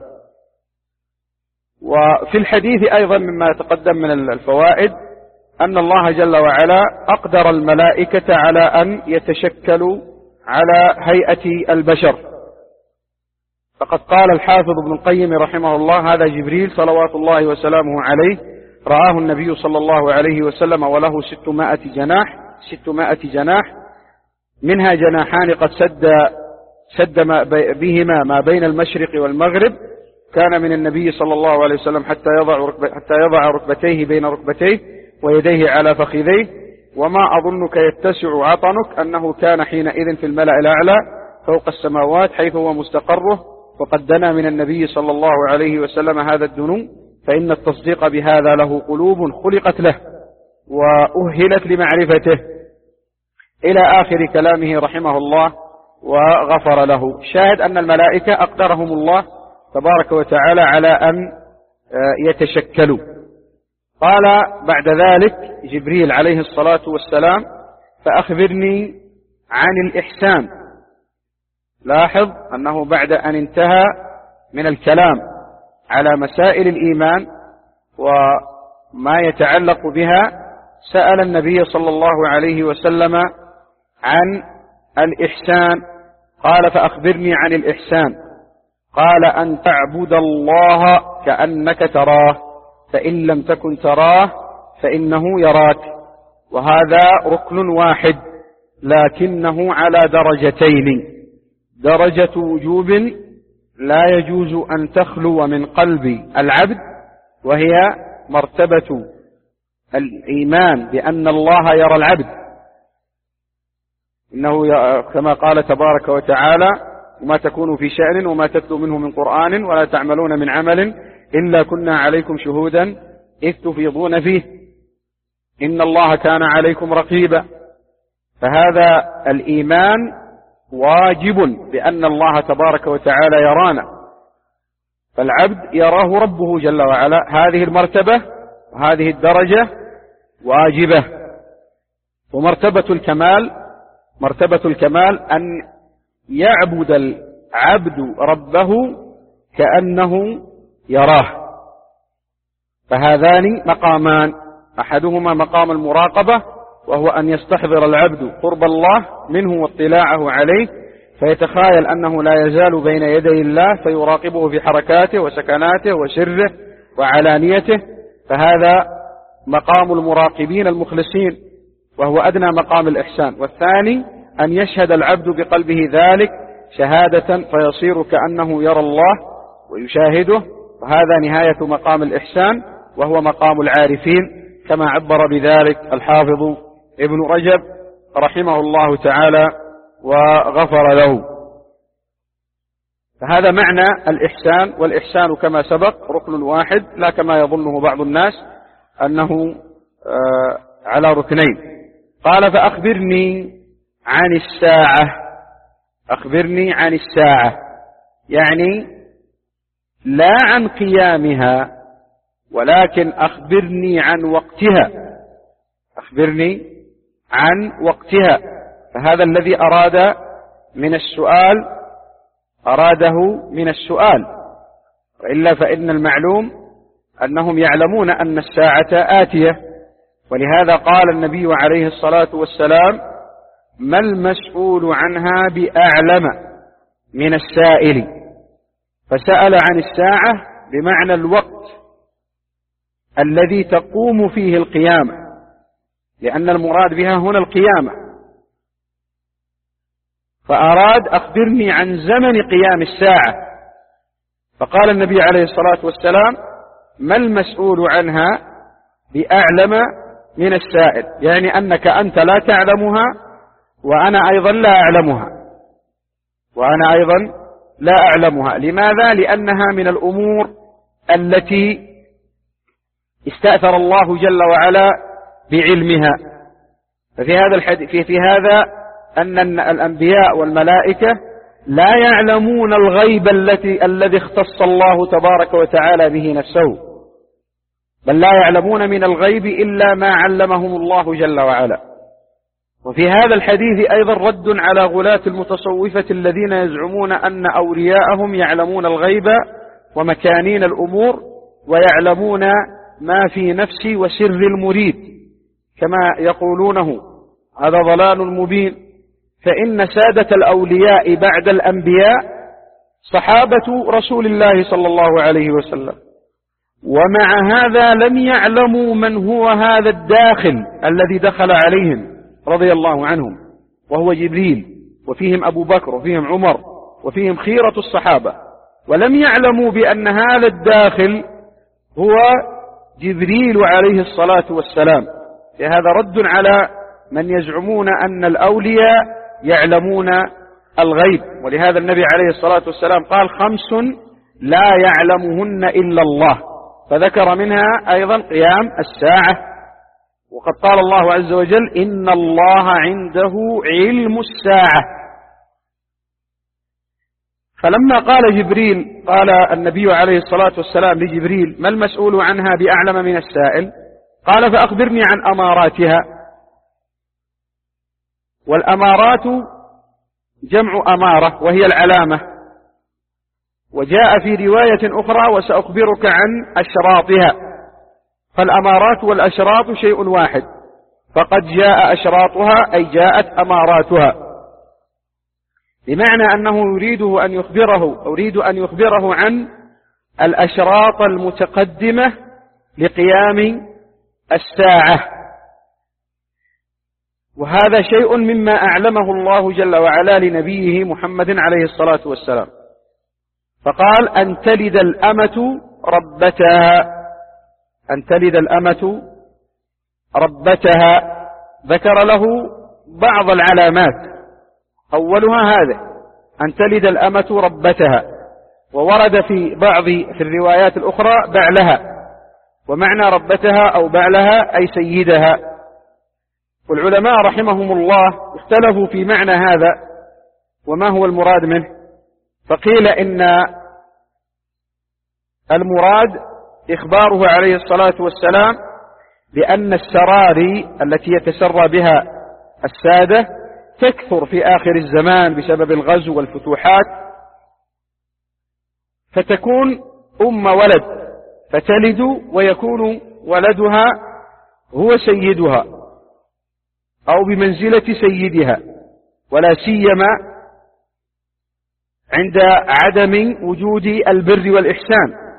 وفي الحديث أيضا مما يتقدم من الفوائد أن الله جل وعلا أقدر الملائكة على أن يتشكلوا على هيئة البشر. فقد قال الحافظ ابن القيم رحمه الله: هذا جبريل صلوات الله وسلامه عليه رآه النبي صلى الله عليه وسلم وله ستمائة جناح ستمائة جناح منها جناحان قد سد سد ما بهما ما بين المشرق والمغرب، كان من النبي صلى الله عليه وسلم حتى يضع حتى يضع ركبتيه بين ركبتيه ويديه على فخذيه، وما أظنك يتسع عطنك، أنه كان حينئذ في الملأ الأعلى فوق السماوات حيث هو مستقره، وقد دنا من النبي صلى الله عليه وسلم هذا الدنو، فإن التصديق بهذا له قلوب خلقت له وأهلت لمعرفته، إلى آخر كلامه رحمه الله وغفر له. شاهد أن الملائكة أقدرهم الله تبارك وتعالى على أن يتشكلوا. قال بعد ذلك جبريل عليه الصلاة والسلام: فأخبرني عن الإحسان. لاحظ أنه بعد أن انتهى من الكلام على مسائل الإيمان وما يتعلق بها، سأل النبي صلى الله عليه وسلم عن الإحسان. قال: فأخبرني عن الإحسان. قال: أن تعبد الله كأنك تراه، فإن لم تكن تراه فإنه يراك. وهذا ركن واحد لكنه على درجتين: درجة وجوب لا يجوز أن تخلو من قلب العبد، وهي مرتبة الإيمان بأن الله يرى العبد، إنه كما قال تبارك وتعالى: وما تكون في شأن وما تتلو منه من قرآن ولا تعملون من عمل إلا كنا عليكم شهودا إذ تفيضون فيه إن الله كان عليكم رقيبا. فهذا الإيمان واجب بأن الله تبارك وتعالى يرانا، فالعبد يراه ربه جل وعلا. هذه المرتبة وهذه الدرجة واجبة. ومرتبة الكمال مرتبة الكمال أن يعبد العبد ربه كأنه يراه. فهذان مقامان: أحدهما مقام المراقبة، وهو أن يستحضر العبد قرب الله منه واطلاعه عليه، فيتخيل أنه لا يزال بين يدي الله، فيراقبه في حركاته وسكناته وسره وعلانيته. فهذا مقام المراقبين المخلصين، وهو أدنى مقام الإحسان. والثاني أن يشهد العبد بقلبه ذلك شهادة فيصير كأنه يرى الله ويشاهده، وهذا نهاية مقام الإحسان، وهو مقام العارفين، كما عبر بذلك الحافظ ابن رجب رحمه الله تعالى وغفر له. فهذا معنى الإحسان، والإحسان كما سبق ركن واحد، لا كما يظنه بعض الناس أنه على ركنين. قال فأخبرني عن الساعة. أخبرني عن الساعة يعني لا عن قيامها، ولكن أخبرني عن وقتها. أخبرني عن وقتها. فهذا الذي أراد من السؤال أراده من السؤال، وإلا فإن المعلوم أنهم يعلمون أن الساعة آتية. ولهذا قال النبي عليه الصلاة والسلام: ما المسؤول عنها بأعلم من السائل. فسأل عن الساعة بمعنى الوقت الذي تقوم فيه القيامة، لأن المراد بها هنا القيامة. فأراد أخبرني عن زمن قيام الساعة، فقال النبي عليه الصلاة والسلام: ما المسؤول عنها بأعلم من السائل، يعني أنك أنت لا تعلمها وأنا أيضا لا أعلمها وأنا أيضا لا أعلمها. لماذا؟ لأنها من الأمور التي استأثر الله جل وعلا بعلمها. ففي هذا الحديث في, في هذا أن الأنبياء والملائكة لا يعلمون الغيب التي الذي اختص الله تبارك وتعالى به نفسه، بل لا يعلمون من الغيب إلا ما علمهم الله جل وعلا. وفي هذا الحديث أيضا رد على غلاة المتصوفة الذين يزعمون أن أولياءهم يعلمون الغيب ومكانين الأمور ويعلمون ما في نفس وسر المريد كما يقولونه. هذا ضلال مبين، فإن سادة الأولياء بعد الأنبياء صحابة رسول الله صلى الله عليه وسلم، ومع هذا لم يعلموا من هو هذا الداخل الذي دخل عليهم رضي الله عنهم، وهو جبريل، وفيهم أبو بكر، وفيهم عمر، وفيهم خيرة الصحابة، ولم يعلموا بأن هذا الداخل هو جبريل عليه الصلاة والسلام. هذا رد على من يزعمون أن الأولياء يعلمون الغيب. ولهذا النبي عليه الصلاة والسلام قال: خمس لا يعلمهن إلا الله، فذكر منها أيضا قيام الساعة. وقد قال الله عز وجل: إن الله عنده علم الساعة. فلما قال جبريل قال النبي عليه الصلاة والسلام لجبريل: ما المسؤول عنها بأعلم من السائل؟ قال: فأخبرني عن أماراتها. والأمارات جمع أمارة وهي العلامة، وجاء في رواية أخرى: وسأخبرك عن أشراطها. فالأمارات والأشراط شيء واحد، فقد جاء أشراطها أي جاءت أماراتها، بمعنى أنه يريده أن يخبره أريد أن يخبره عن الأشراط المتقدمة لقيام الساعة. وهذا شيء مما أعلمه الله جل وعلا لنبيه محمد عليه الصلاة والسلام، فقال: أن تلد الأمة ربتها. أن تلد الأمة ربتها، ذكر له بعض العلامات، أولها هذا: أن تلد الأمة ربتها. وورد في بعض في الروايات الأخرى بعلها، ومعنى ربتها أو بعلها أي سيدها. والعلماء رحمهم الله اختلفوا في معنى هذا وما هو المراد منه، فقيل إن المراد إخباره عليه الصلاة والسلام بأن السراري التي يتسرى بها السادة تكثر في آخر الزمان بسبب الغزو والفتوحات، فتكون أم ولد، فتلد ويكون ولدها هو سيدها أو بمنزلة سيدها، ولا سيما عند عدم وجود البر والإحسان،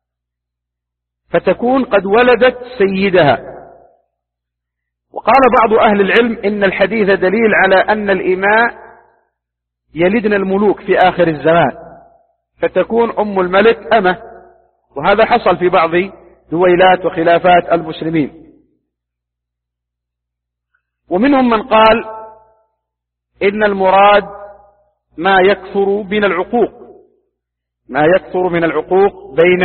فتكون قد ولدت سيدها. وقال بعض أهل العلم إن الحديث دليل على أن الإماء يلدن الملوك في آخر الزمان، فتكون أم الملك أمة، وهذا حصل في بعض دويلات وخلافات المسلمين. ومنهم من قال إن المراد ما يكثر من العقوق، ما يكثر من العقوق بين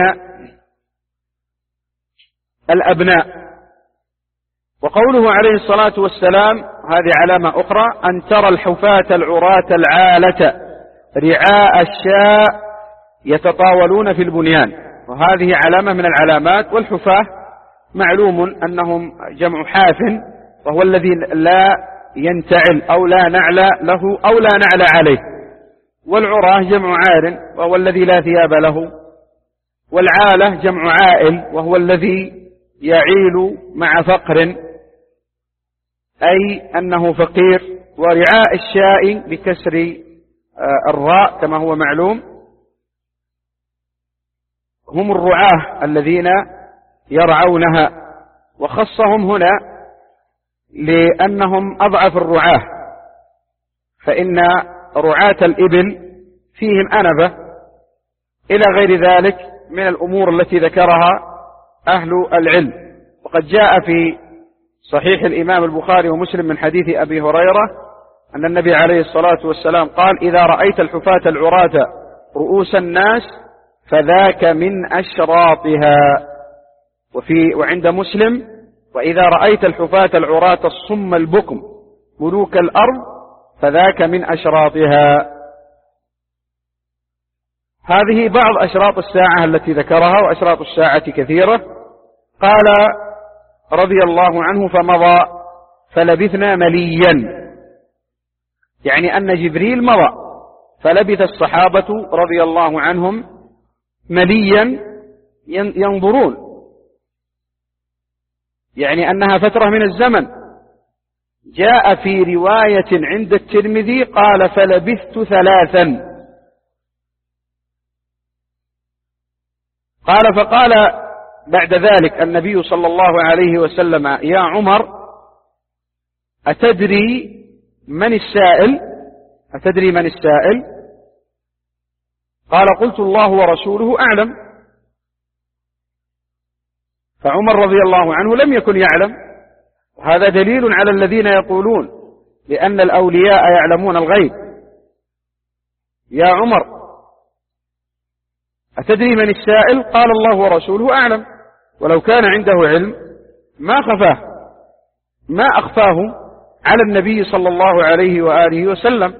الأبناء. وقوله عليه الصلاة والسلام هذه علامة أخرى: أن ترى الحفاة العراة العالة رعاء الشاء يتطاولون في البنيان. وهذه علامة من العلامات. والحفاة معلوم أنهم جمع حاف، وهو الذي لا ينتعل أو لا نعل له أو لا نعل عليه. والعراه جمع عار، وهو الذي لا ثياب له. والعالة جمع عائل، وهو الذي يعيل مع فقر، أي أنه فقير. ورعاء الشاء بكسر الراء كما هو معلوم هم الرعاة الذين يرعونها، وخصهم هنا لأنهم أضعف الرعاة، فإن رعاة الإبل فيهم أنبة إلى غير ذلك من الأمور التي ذكرها أهل العلم. وقد جاء في صحيح الإمام البخاري ومسلم من حديث أبي هريرة أن النبي عليه الصلاة والسلام قال: إذا رأيت الحفاة العراة رؤوس الناس فذاك من أشراطها. وفي وعند مسلم: وإذا رأيت الحفاة العراة الصم البكم ملوك الأرض فذاك من أشراطها. هذه بعض أشراط الساعة التي ذكرها، وأشراط الساعة كثيرة. قال رضي الله عنه: فمضى فلبثنا مليا، يعني أن جبريل مضى، فلبث الصحابة رضي الله عنهم مليا ينظرون، يعني أنها فترة من الزمن. جاء في رواية عند الترمذي قال: فلبثت ثلاثا. قال فقال بعد ذلك النبي صلى الله عليه وسلم: يا عمر، أتدري من السائل؟ أتدري من السائل؟ قال: قلت: الله ورسوله أعلم. فعمر رضي الله عنه لم يكن يعلم، وهذا دليل على الذين يقولون بأن الأولياء يعلمون الغيب. يا عمر، أتدري من السائل؟ قال: الله ورسوله أعلم. ولو كان عنده علم ما خفاه، ما أخفاه على النبي صلى الله عليه وآله وسلم.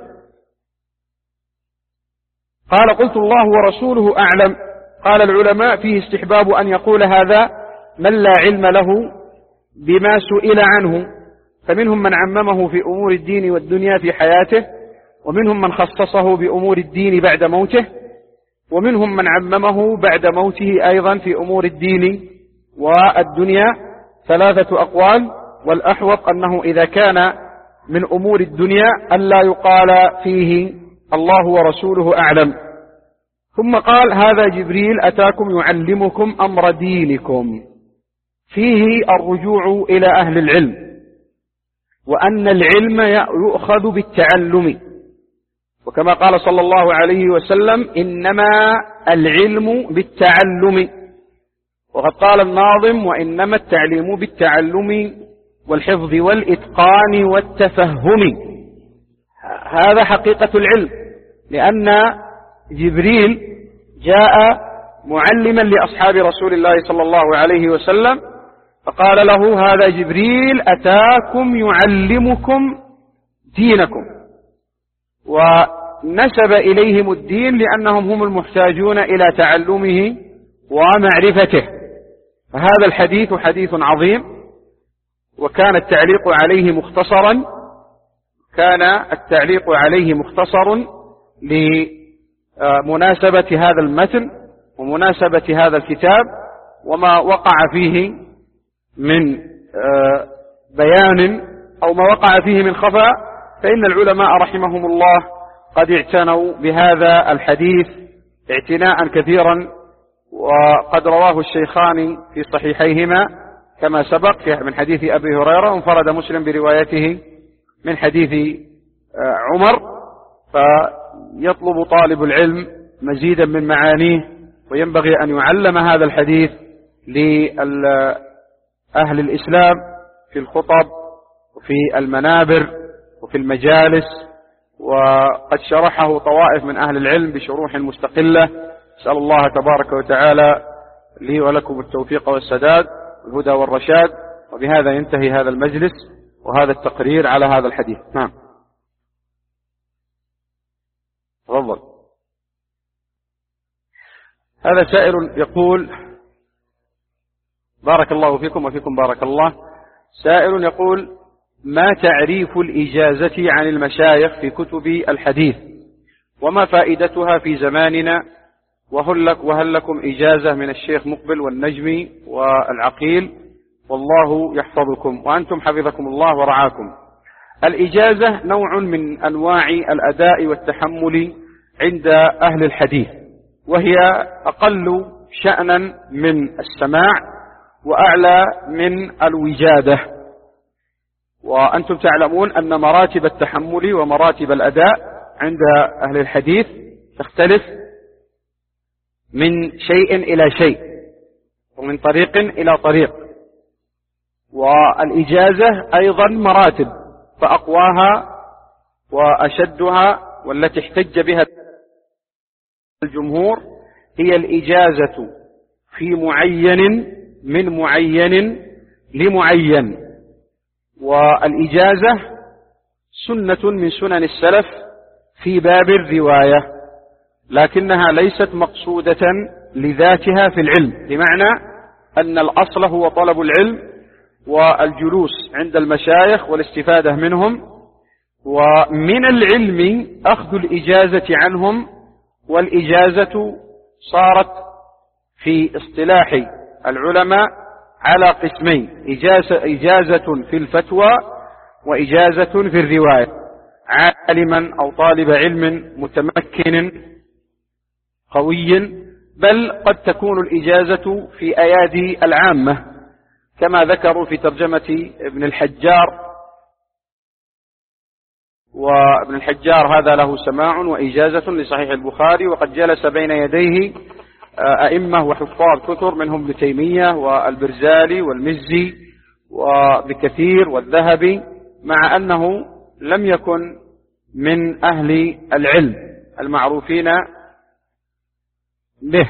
قال: قلت: الله ورسوله أعلم. قال العلماء: فيه استحباب أن يقول هذا من لا علم له بما سئل عنه، فمنهم من عممه في أمور الدين والدنيا في حياته، ومنهم من خصصه بأمور الدين بعد موته، ومنهم من عممه بعد موته أيضا في أمور الدين والدنيا. ثلاثة أقوال، والأحوط أنه إذا كان من أمور الدنيا ألا يقال فيه الله ورسوله أعلم. ثم قال: هذا جبريل أتاكم يعلمكم أمر دينكم. فيه الرجوع إلى أهل العلم، وأن العلم يؤخذ بالتعلم، وكما قال صلى الله عليه وسلم: إنما العلم بالتعلم. وقد قال الناظم: وإنما التعليم بالتعلم والحفظ والإتقان والتفهم. هذا حقيقة العلم، لأن جبريل جاء معلما لأصحاب رسول الله صلى الله عليه وسلم، فقال له: هذا جبريل أتاكم يعلمكم دينكم. ونسب إليهم الدين لأنهم هم المحتاجون إلى تعلمه ومعرفته. فهذا الحديث حديث عظيم، وكان التعليق عليه مختصرا كان التعليق عليه مختصر لمناسبة هذا المتن ومناسبة هذا الكتاب وما وقع فيه من بيان أو ما وقع فيه من خفاء. فإن العلماء رحمهم الله قد اعتنوا بهذا الحديث اعتناء كثيرا، وقد رواه الشيخان في صحيحيهما كما سبق من حديث أبي هريرة، وانفرد مسلم بروايته من حديث عمر. فيطلب طالب العلم مزيدا من معانيه، وينبغي أن يعلم هذا الحديث لأهل الإسلام في الخطب وفي المنابر وفي المجالس. وقد شرحه طوائف من أهل العلم بشروح مستقلة أسأل الله تبارك وتعالى لي ولكم التوفيق والسداد والهدى والرشاد. وبهذا ينتهي هذا المجلس وهذا التقرير على هذا الحديث. نعم تفضل. هذا سائل يقول: بارك الله فيكم وفيكم بارك الله. سائل يقول: ما تعريف الإجازة عن المشايخ في كتب الحديث، وما فائدتها في زماننا، وهل, لك وهل لكم إجازة من الشيخ مقبل والنجمي والعقيل، والله يحفظكم وأنتم حفظكم الله ورعاكم. الإجازة نوع من أنواع الأداء والتحمل عند أهل الحديث، وهي أقل شأنا من السماع وأعلى من الوجادة. وأنتم تعلمون أن مراتب التحمل ومراتب الأداء عند أهل الحديث تختلف من شيء إلى شيء ومن طريق إلى طريق. والإجازة أيضا مراتب، فأقواها وأشدها والتي احتج بها الجمهور هي الإجازة في معين من معين لمعين. والإجازة سنة من سنن السلف في باب الرواية، لكنها ليست مقصودة لذاتها في العلم، بمعنى أن الأصل هو طلب العلم والجلوس عند المشايخ والاستفادة منهم، ومن العلم أخذ الإجازة عنهم. والإجازة صارت في اصطلاح العلماء على قسمين: إجازة, إجازة في الفتوى وإجازة في الرواية. عالما أو طالب علم متمكن قوي، بل قد تكون الإجازة في أيادي العامة، كما ذكروا في ترجمة ابن الحجار. وابن الحجار هذا له سماع وإجازة لصحيح البخاري، وقد جلس بين يديه أئمة وحفاظ كثر، منهم ابن تيمية والبرزالي والمزي وبكثير والذهبي، مع أنه لم يكن من أهل العلم المعروفين به.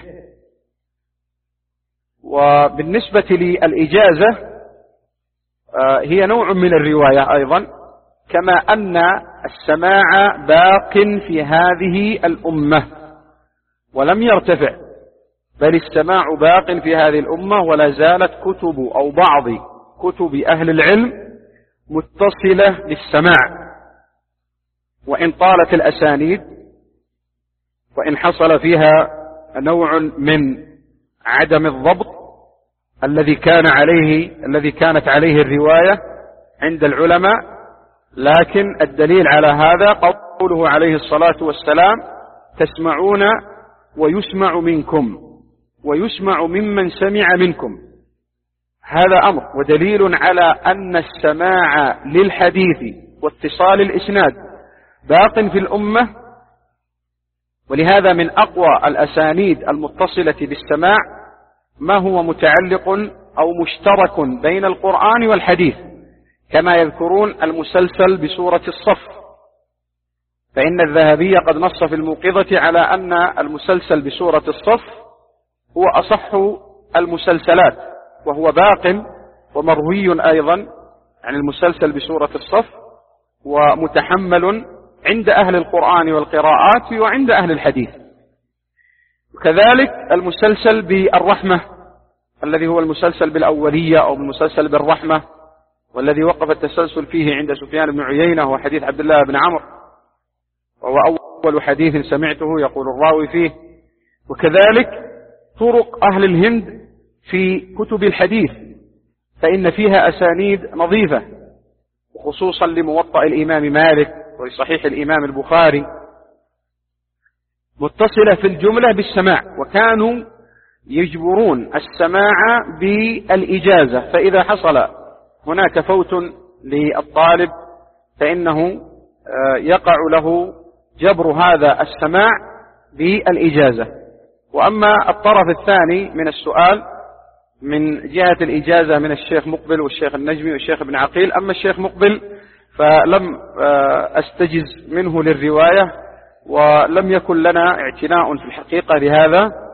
وبالنسبة للإجازة هي نوع من الرواية أيضا، كما أن السماع باق في هذه الأمة ولم يرتفع، بل السماع باق في هذه الأمة، ولا زالت كتب أو بعض كتب أهل العلم متصلة للسماع، وإن طالت الأسانيد وإن حصل فيها نوع من عدم الضبط الذي كان عليه الذي كانت عليه الرواية عند العلماء. لكن الدليل على هذا قوله عليه الصلاة والسلام: تسمعون ويسمع منكم ويسمع ممن سمع منكم. هذا أمر ودليل على أن السماع للحديث واتصال الإسناد باق في الأمة. ولهذا من أقوى الأسانيد المتصلة بالسماع ما هو متعلق أو مشترك بين القرآن والحديث، كما يذكرون المسلسل بسورة الصف، فإن الذهبي قد نص في الموقظة على أن المسلسل بسورة الصف هو أصح المسلسلات، وهو باق ومروي أيضا عن المسلسل بسورة الصف، ومتحمل عند أهل القرآن والقراءات وعند أهل الحديث. وكذلك المسلسل بالرحمة الذي هو المسلسل بالأولية أو المسلسل بالرحمة، والذي وقف التسلسل فيه عند سفيان بن عيينة هو حديث عبد الله بن عمرو، وهو أول حديث سمعته يقول الراوي فيه. وكذلك طرق أهل الهند في كتب الحديث، فإن فيها أسانيد نظيفة، وخصوصا لموطأ الإمام مالك ولصحيح الإمام البخاري، متصلة في الجملة بالسماع، وكانوا يجبرون السماع بالإجازة. فإذا حصل هناك فوت للطالب فإنه يقع له جبر هذا السماع بالإجازة. وأما الطرف الثاني من السؤال من جهة الإجازة من الشيخ مقبل والشيخ النجمي والشيخ ابن عقيل، أما الشيخ مقبل فلم أستجز منه للرواية، ولم يكن لنا اعتناء في الحقيقة لهذا،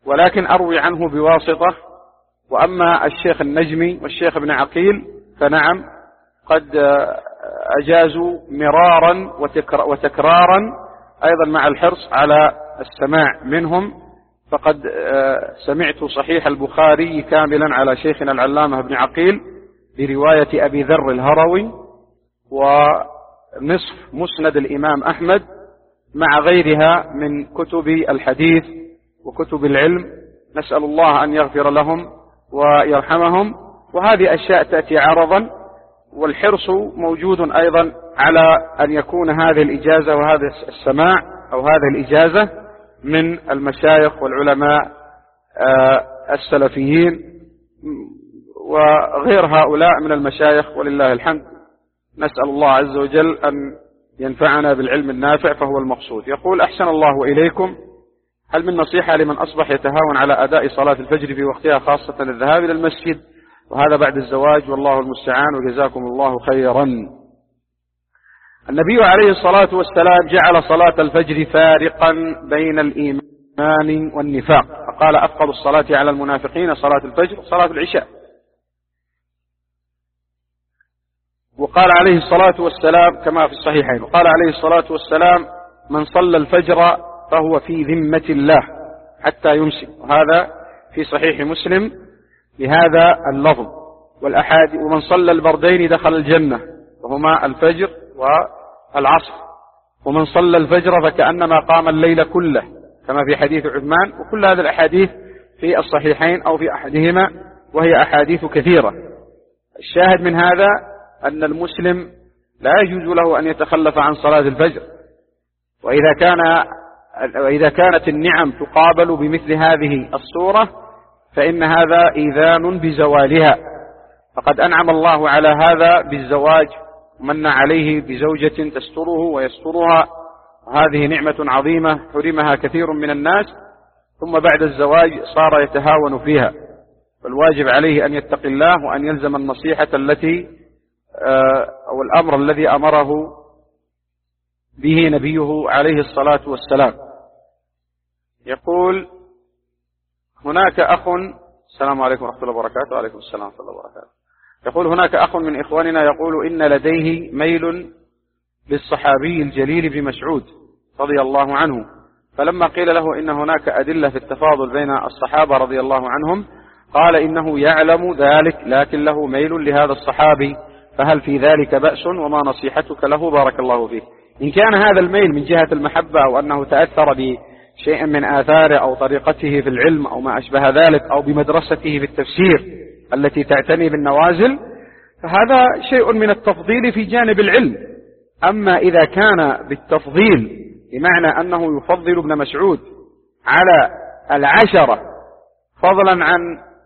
ولكن أروي عنه بواسطة. وأما الشيخ النجمي والشيخ ابن عقيل فنعم قد أجازوا مرارا وتكرارا أيضا مع الحرص على السماع منهم. فقد سمعت صحيح البخاري كاملا على شيخنا العلامة ابن عقيل برواية أبي ذر الهروي، ونصف مسند الإمام أحمد مع غيرها من كتب الحديث وكتب العلم. نسأل الله أن يغفر لهم ويرحمهم. وهذه أشياء تأتي عرضا، والحرص موجود أيضا على أن يكون هذه الإجازة وهذا السماع أو هذه الإجازة من المشايخ والعلماء السلفيين وغير هؤلاء من المشايخ ولله الحمد. نسأل الله عز وجل أن ينفعنا بالعلم النافع فهو المقصود. يقول: أحسن الله إليكم، هل من نصيحة لمن أصبح يتهاون على أداء صلاة الفجر في وقتها خاصة الذهاب إلى المسجد وهذا بعد الزواج والله المستعان وجزاكم الله خيرا. النبي عليه الصلاة والسلام جعل صلاة الفجر فارقا بين الإيمان والنفاق، فقال: أفضل الصلاة على المنافقين صلاة الفجر صلاة العشاء. وقال عليه الصلاة والسلام كما في الصحيحين، وقال عليه الصلاة والسلام: من صلى الفجر فهو في ذمة الله حتى يمسي. وهذا في صحيح مسلم بهذا اللفظ والأحاديث. ومن صلى البردين دخل الجنة وهما الفجر والعصر. ومن صلى الفجر فكأنما قام الليل كله كما في حديث عثمان. وكل هذه الأحاديث في الصحيحين أو في أحدهما، وهي أحاديث كثيرة. الشاهد من هذا أن المسلم لا يجوز له أن يتخلف عن صلاة الفجر. وإذا كان وإذا كانت النعم تقابل بمثل هذه الصورة فإن هذا إيذان بزوالها. فقد أنعم الله على هذا بالزواج ومن عليه بزوجة تستره ويسترها، وهذه نعمة عظيمة حرمها كثير من الناس، ثم بعد الزواج صار يتهاون فيها. فالواجب عليه أن يتقي الله وأن يلزم النصيحة التي أو الأمر الذي أمره به نبيه عليه الصلاة والسلام. يقول: هناك أخ السلام عليكم ورحمة الله وبركاته. وعليكم السلام ورحمة الله وبركاته. يقول: هناك أخ من إخواننا يقول إن لديه ميل للصحابي الجليل ابن مسعود رضي الله عنه، فلما قيل له إن هناك أدلة في التفاضل بين الصحابة رضي الله عنهم قال إنه يعلم ذلك لكن له ميل لهذا الصحابي، فهل في ذلك بأس وما نصيحتك له بارك الله فيه؟ إن كان هذا الميل من جهة المحبة أو أنه تأثر بشيء من آثاره أو طريقته في العلم أو ما أشبه ذلك أو بمدرسته في التفسير التي تعتني بالنوازل، فهذا شيء من التفضيل في جانب العلم. أما إذا كان بالتفضيل بمعنى أنه يفضل ابن مسعود على العشرة فضلا عن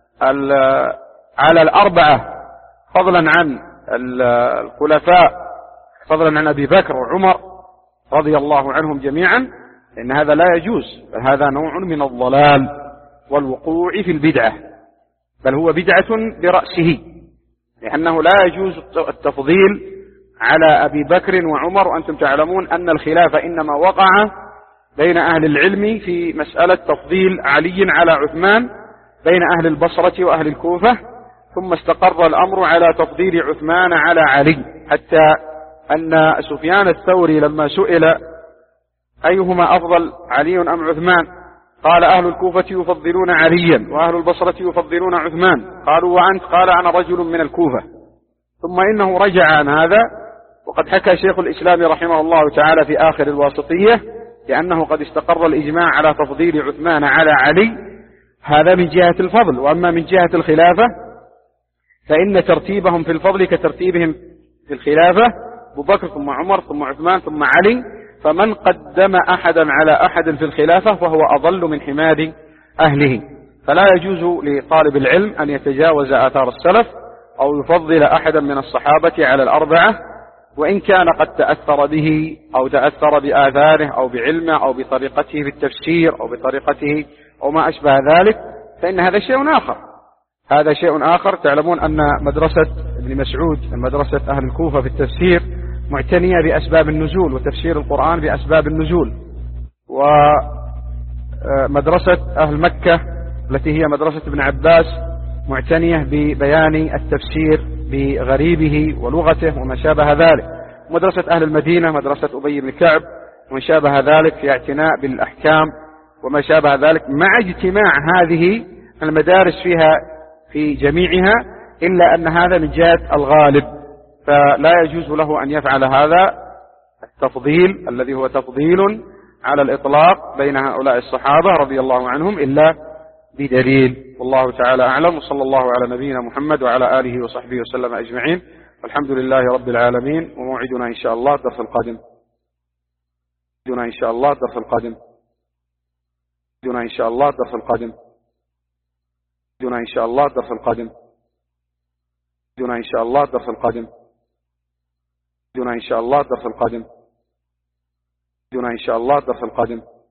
على الأربعة فضلا عن الخلفاء فضلا عن أبي بكر وعمر رضي الله عنهم جميعا، إن هذا لا يجوز. هذا نوع من الضلال والوقوع في البدعة، بل هو بدعة برأسه، لأنه لا يجوز التفضيل على أبي بكر وعمر. وأنتم تعلمون أن الخلاف إنما وقع بين أهل العلم في مسألة تفضيل علي على عثمان بين أهل البصرة وأهل الكوفة، ثم استقر الأمر على تفضيل عثمان على علي، حتى أن سفيان الثوري لما سئل أيهما أفضل علي أم عثمان قال أهل الكوفة يفضلون عليا وأهل البصرة يفضلون عثمان. قالوا وأنت؟ قال أنا رجل من الكوفة. ثم إنه رجع عن هذا، وقد حكى شيخ الإسلام رحمه الله تعالى في آخر الواسطية لأنه قد استقر الإجماع على تفضيل عثمان على علي. هذا من جهة الفضل. وأما من جهة الخلافة فإن ترتيبهم في الفضل كترتيبهم في الخلافة، أبو بكر ثم عمر ثم عثمان ثم علي، فمن قدم أحدا على أحد في الخلافة فهو أضل من حماد أهله. فلا يجوز لطالب العلم أن يتجاوز آثار السلف أو يفضل أحدا من الصحابة على الأربعة، وإن كان قد تأثر به أو تأثر بآثاره أو بعلمه أو بطريقته في التفسير أو بطريقته أو ما أشبه ذلك، فإن هذا شيء آخر. هذا شيء آخر. تعلمون أن مدرسة ابن مسعود مدرسة أهل الكوفة في التفسير معتنية بأسباب النزول وتفسير القرآن بأسباب النزول، مدرسة أهل مكة التي هي مدرسة ابن عباس، معتنية ببيان التفسير بغريبه ولغته وما شابه ذلك. مدرسة أهل المدينة مدرسة أبي بن كعب وما شابه ذلك في اعتناء بالأحكام وما شابه ذلك، مع اجتماع هذه المدارس فيها في جميعها، إلا أن هذا من جهة الغالب، فلا يجوز له أن يفعل هذا التفضيل الذي هو تفضيل على الإطلاق بين هؤلاء الصحابة رضي الله عنهم إلا بدليل. والله تعالى أعلم، وصلى الله على نبينا محمد وعلى آله وصحبه وسلم أجمعين، والحمد لله رب العالمين. وموعدنا إن شاء الله الدرس القادم موعدنا إن شاء الله الدرس القادم موعدنا إن شاء الله الدرس القادم موعدنا إن شاء الله الدرس القادم موعدنا إن شاء الله الدرس القادم موعدنا إن شاء الله الدرس القادم موعدنا إن شاء الله الدرس القادم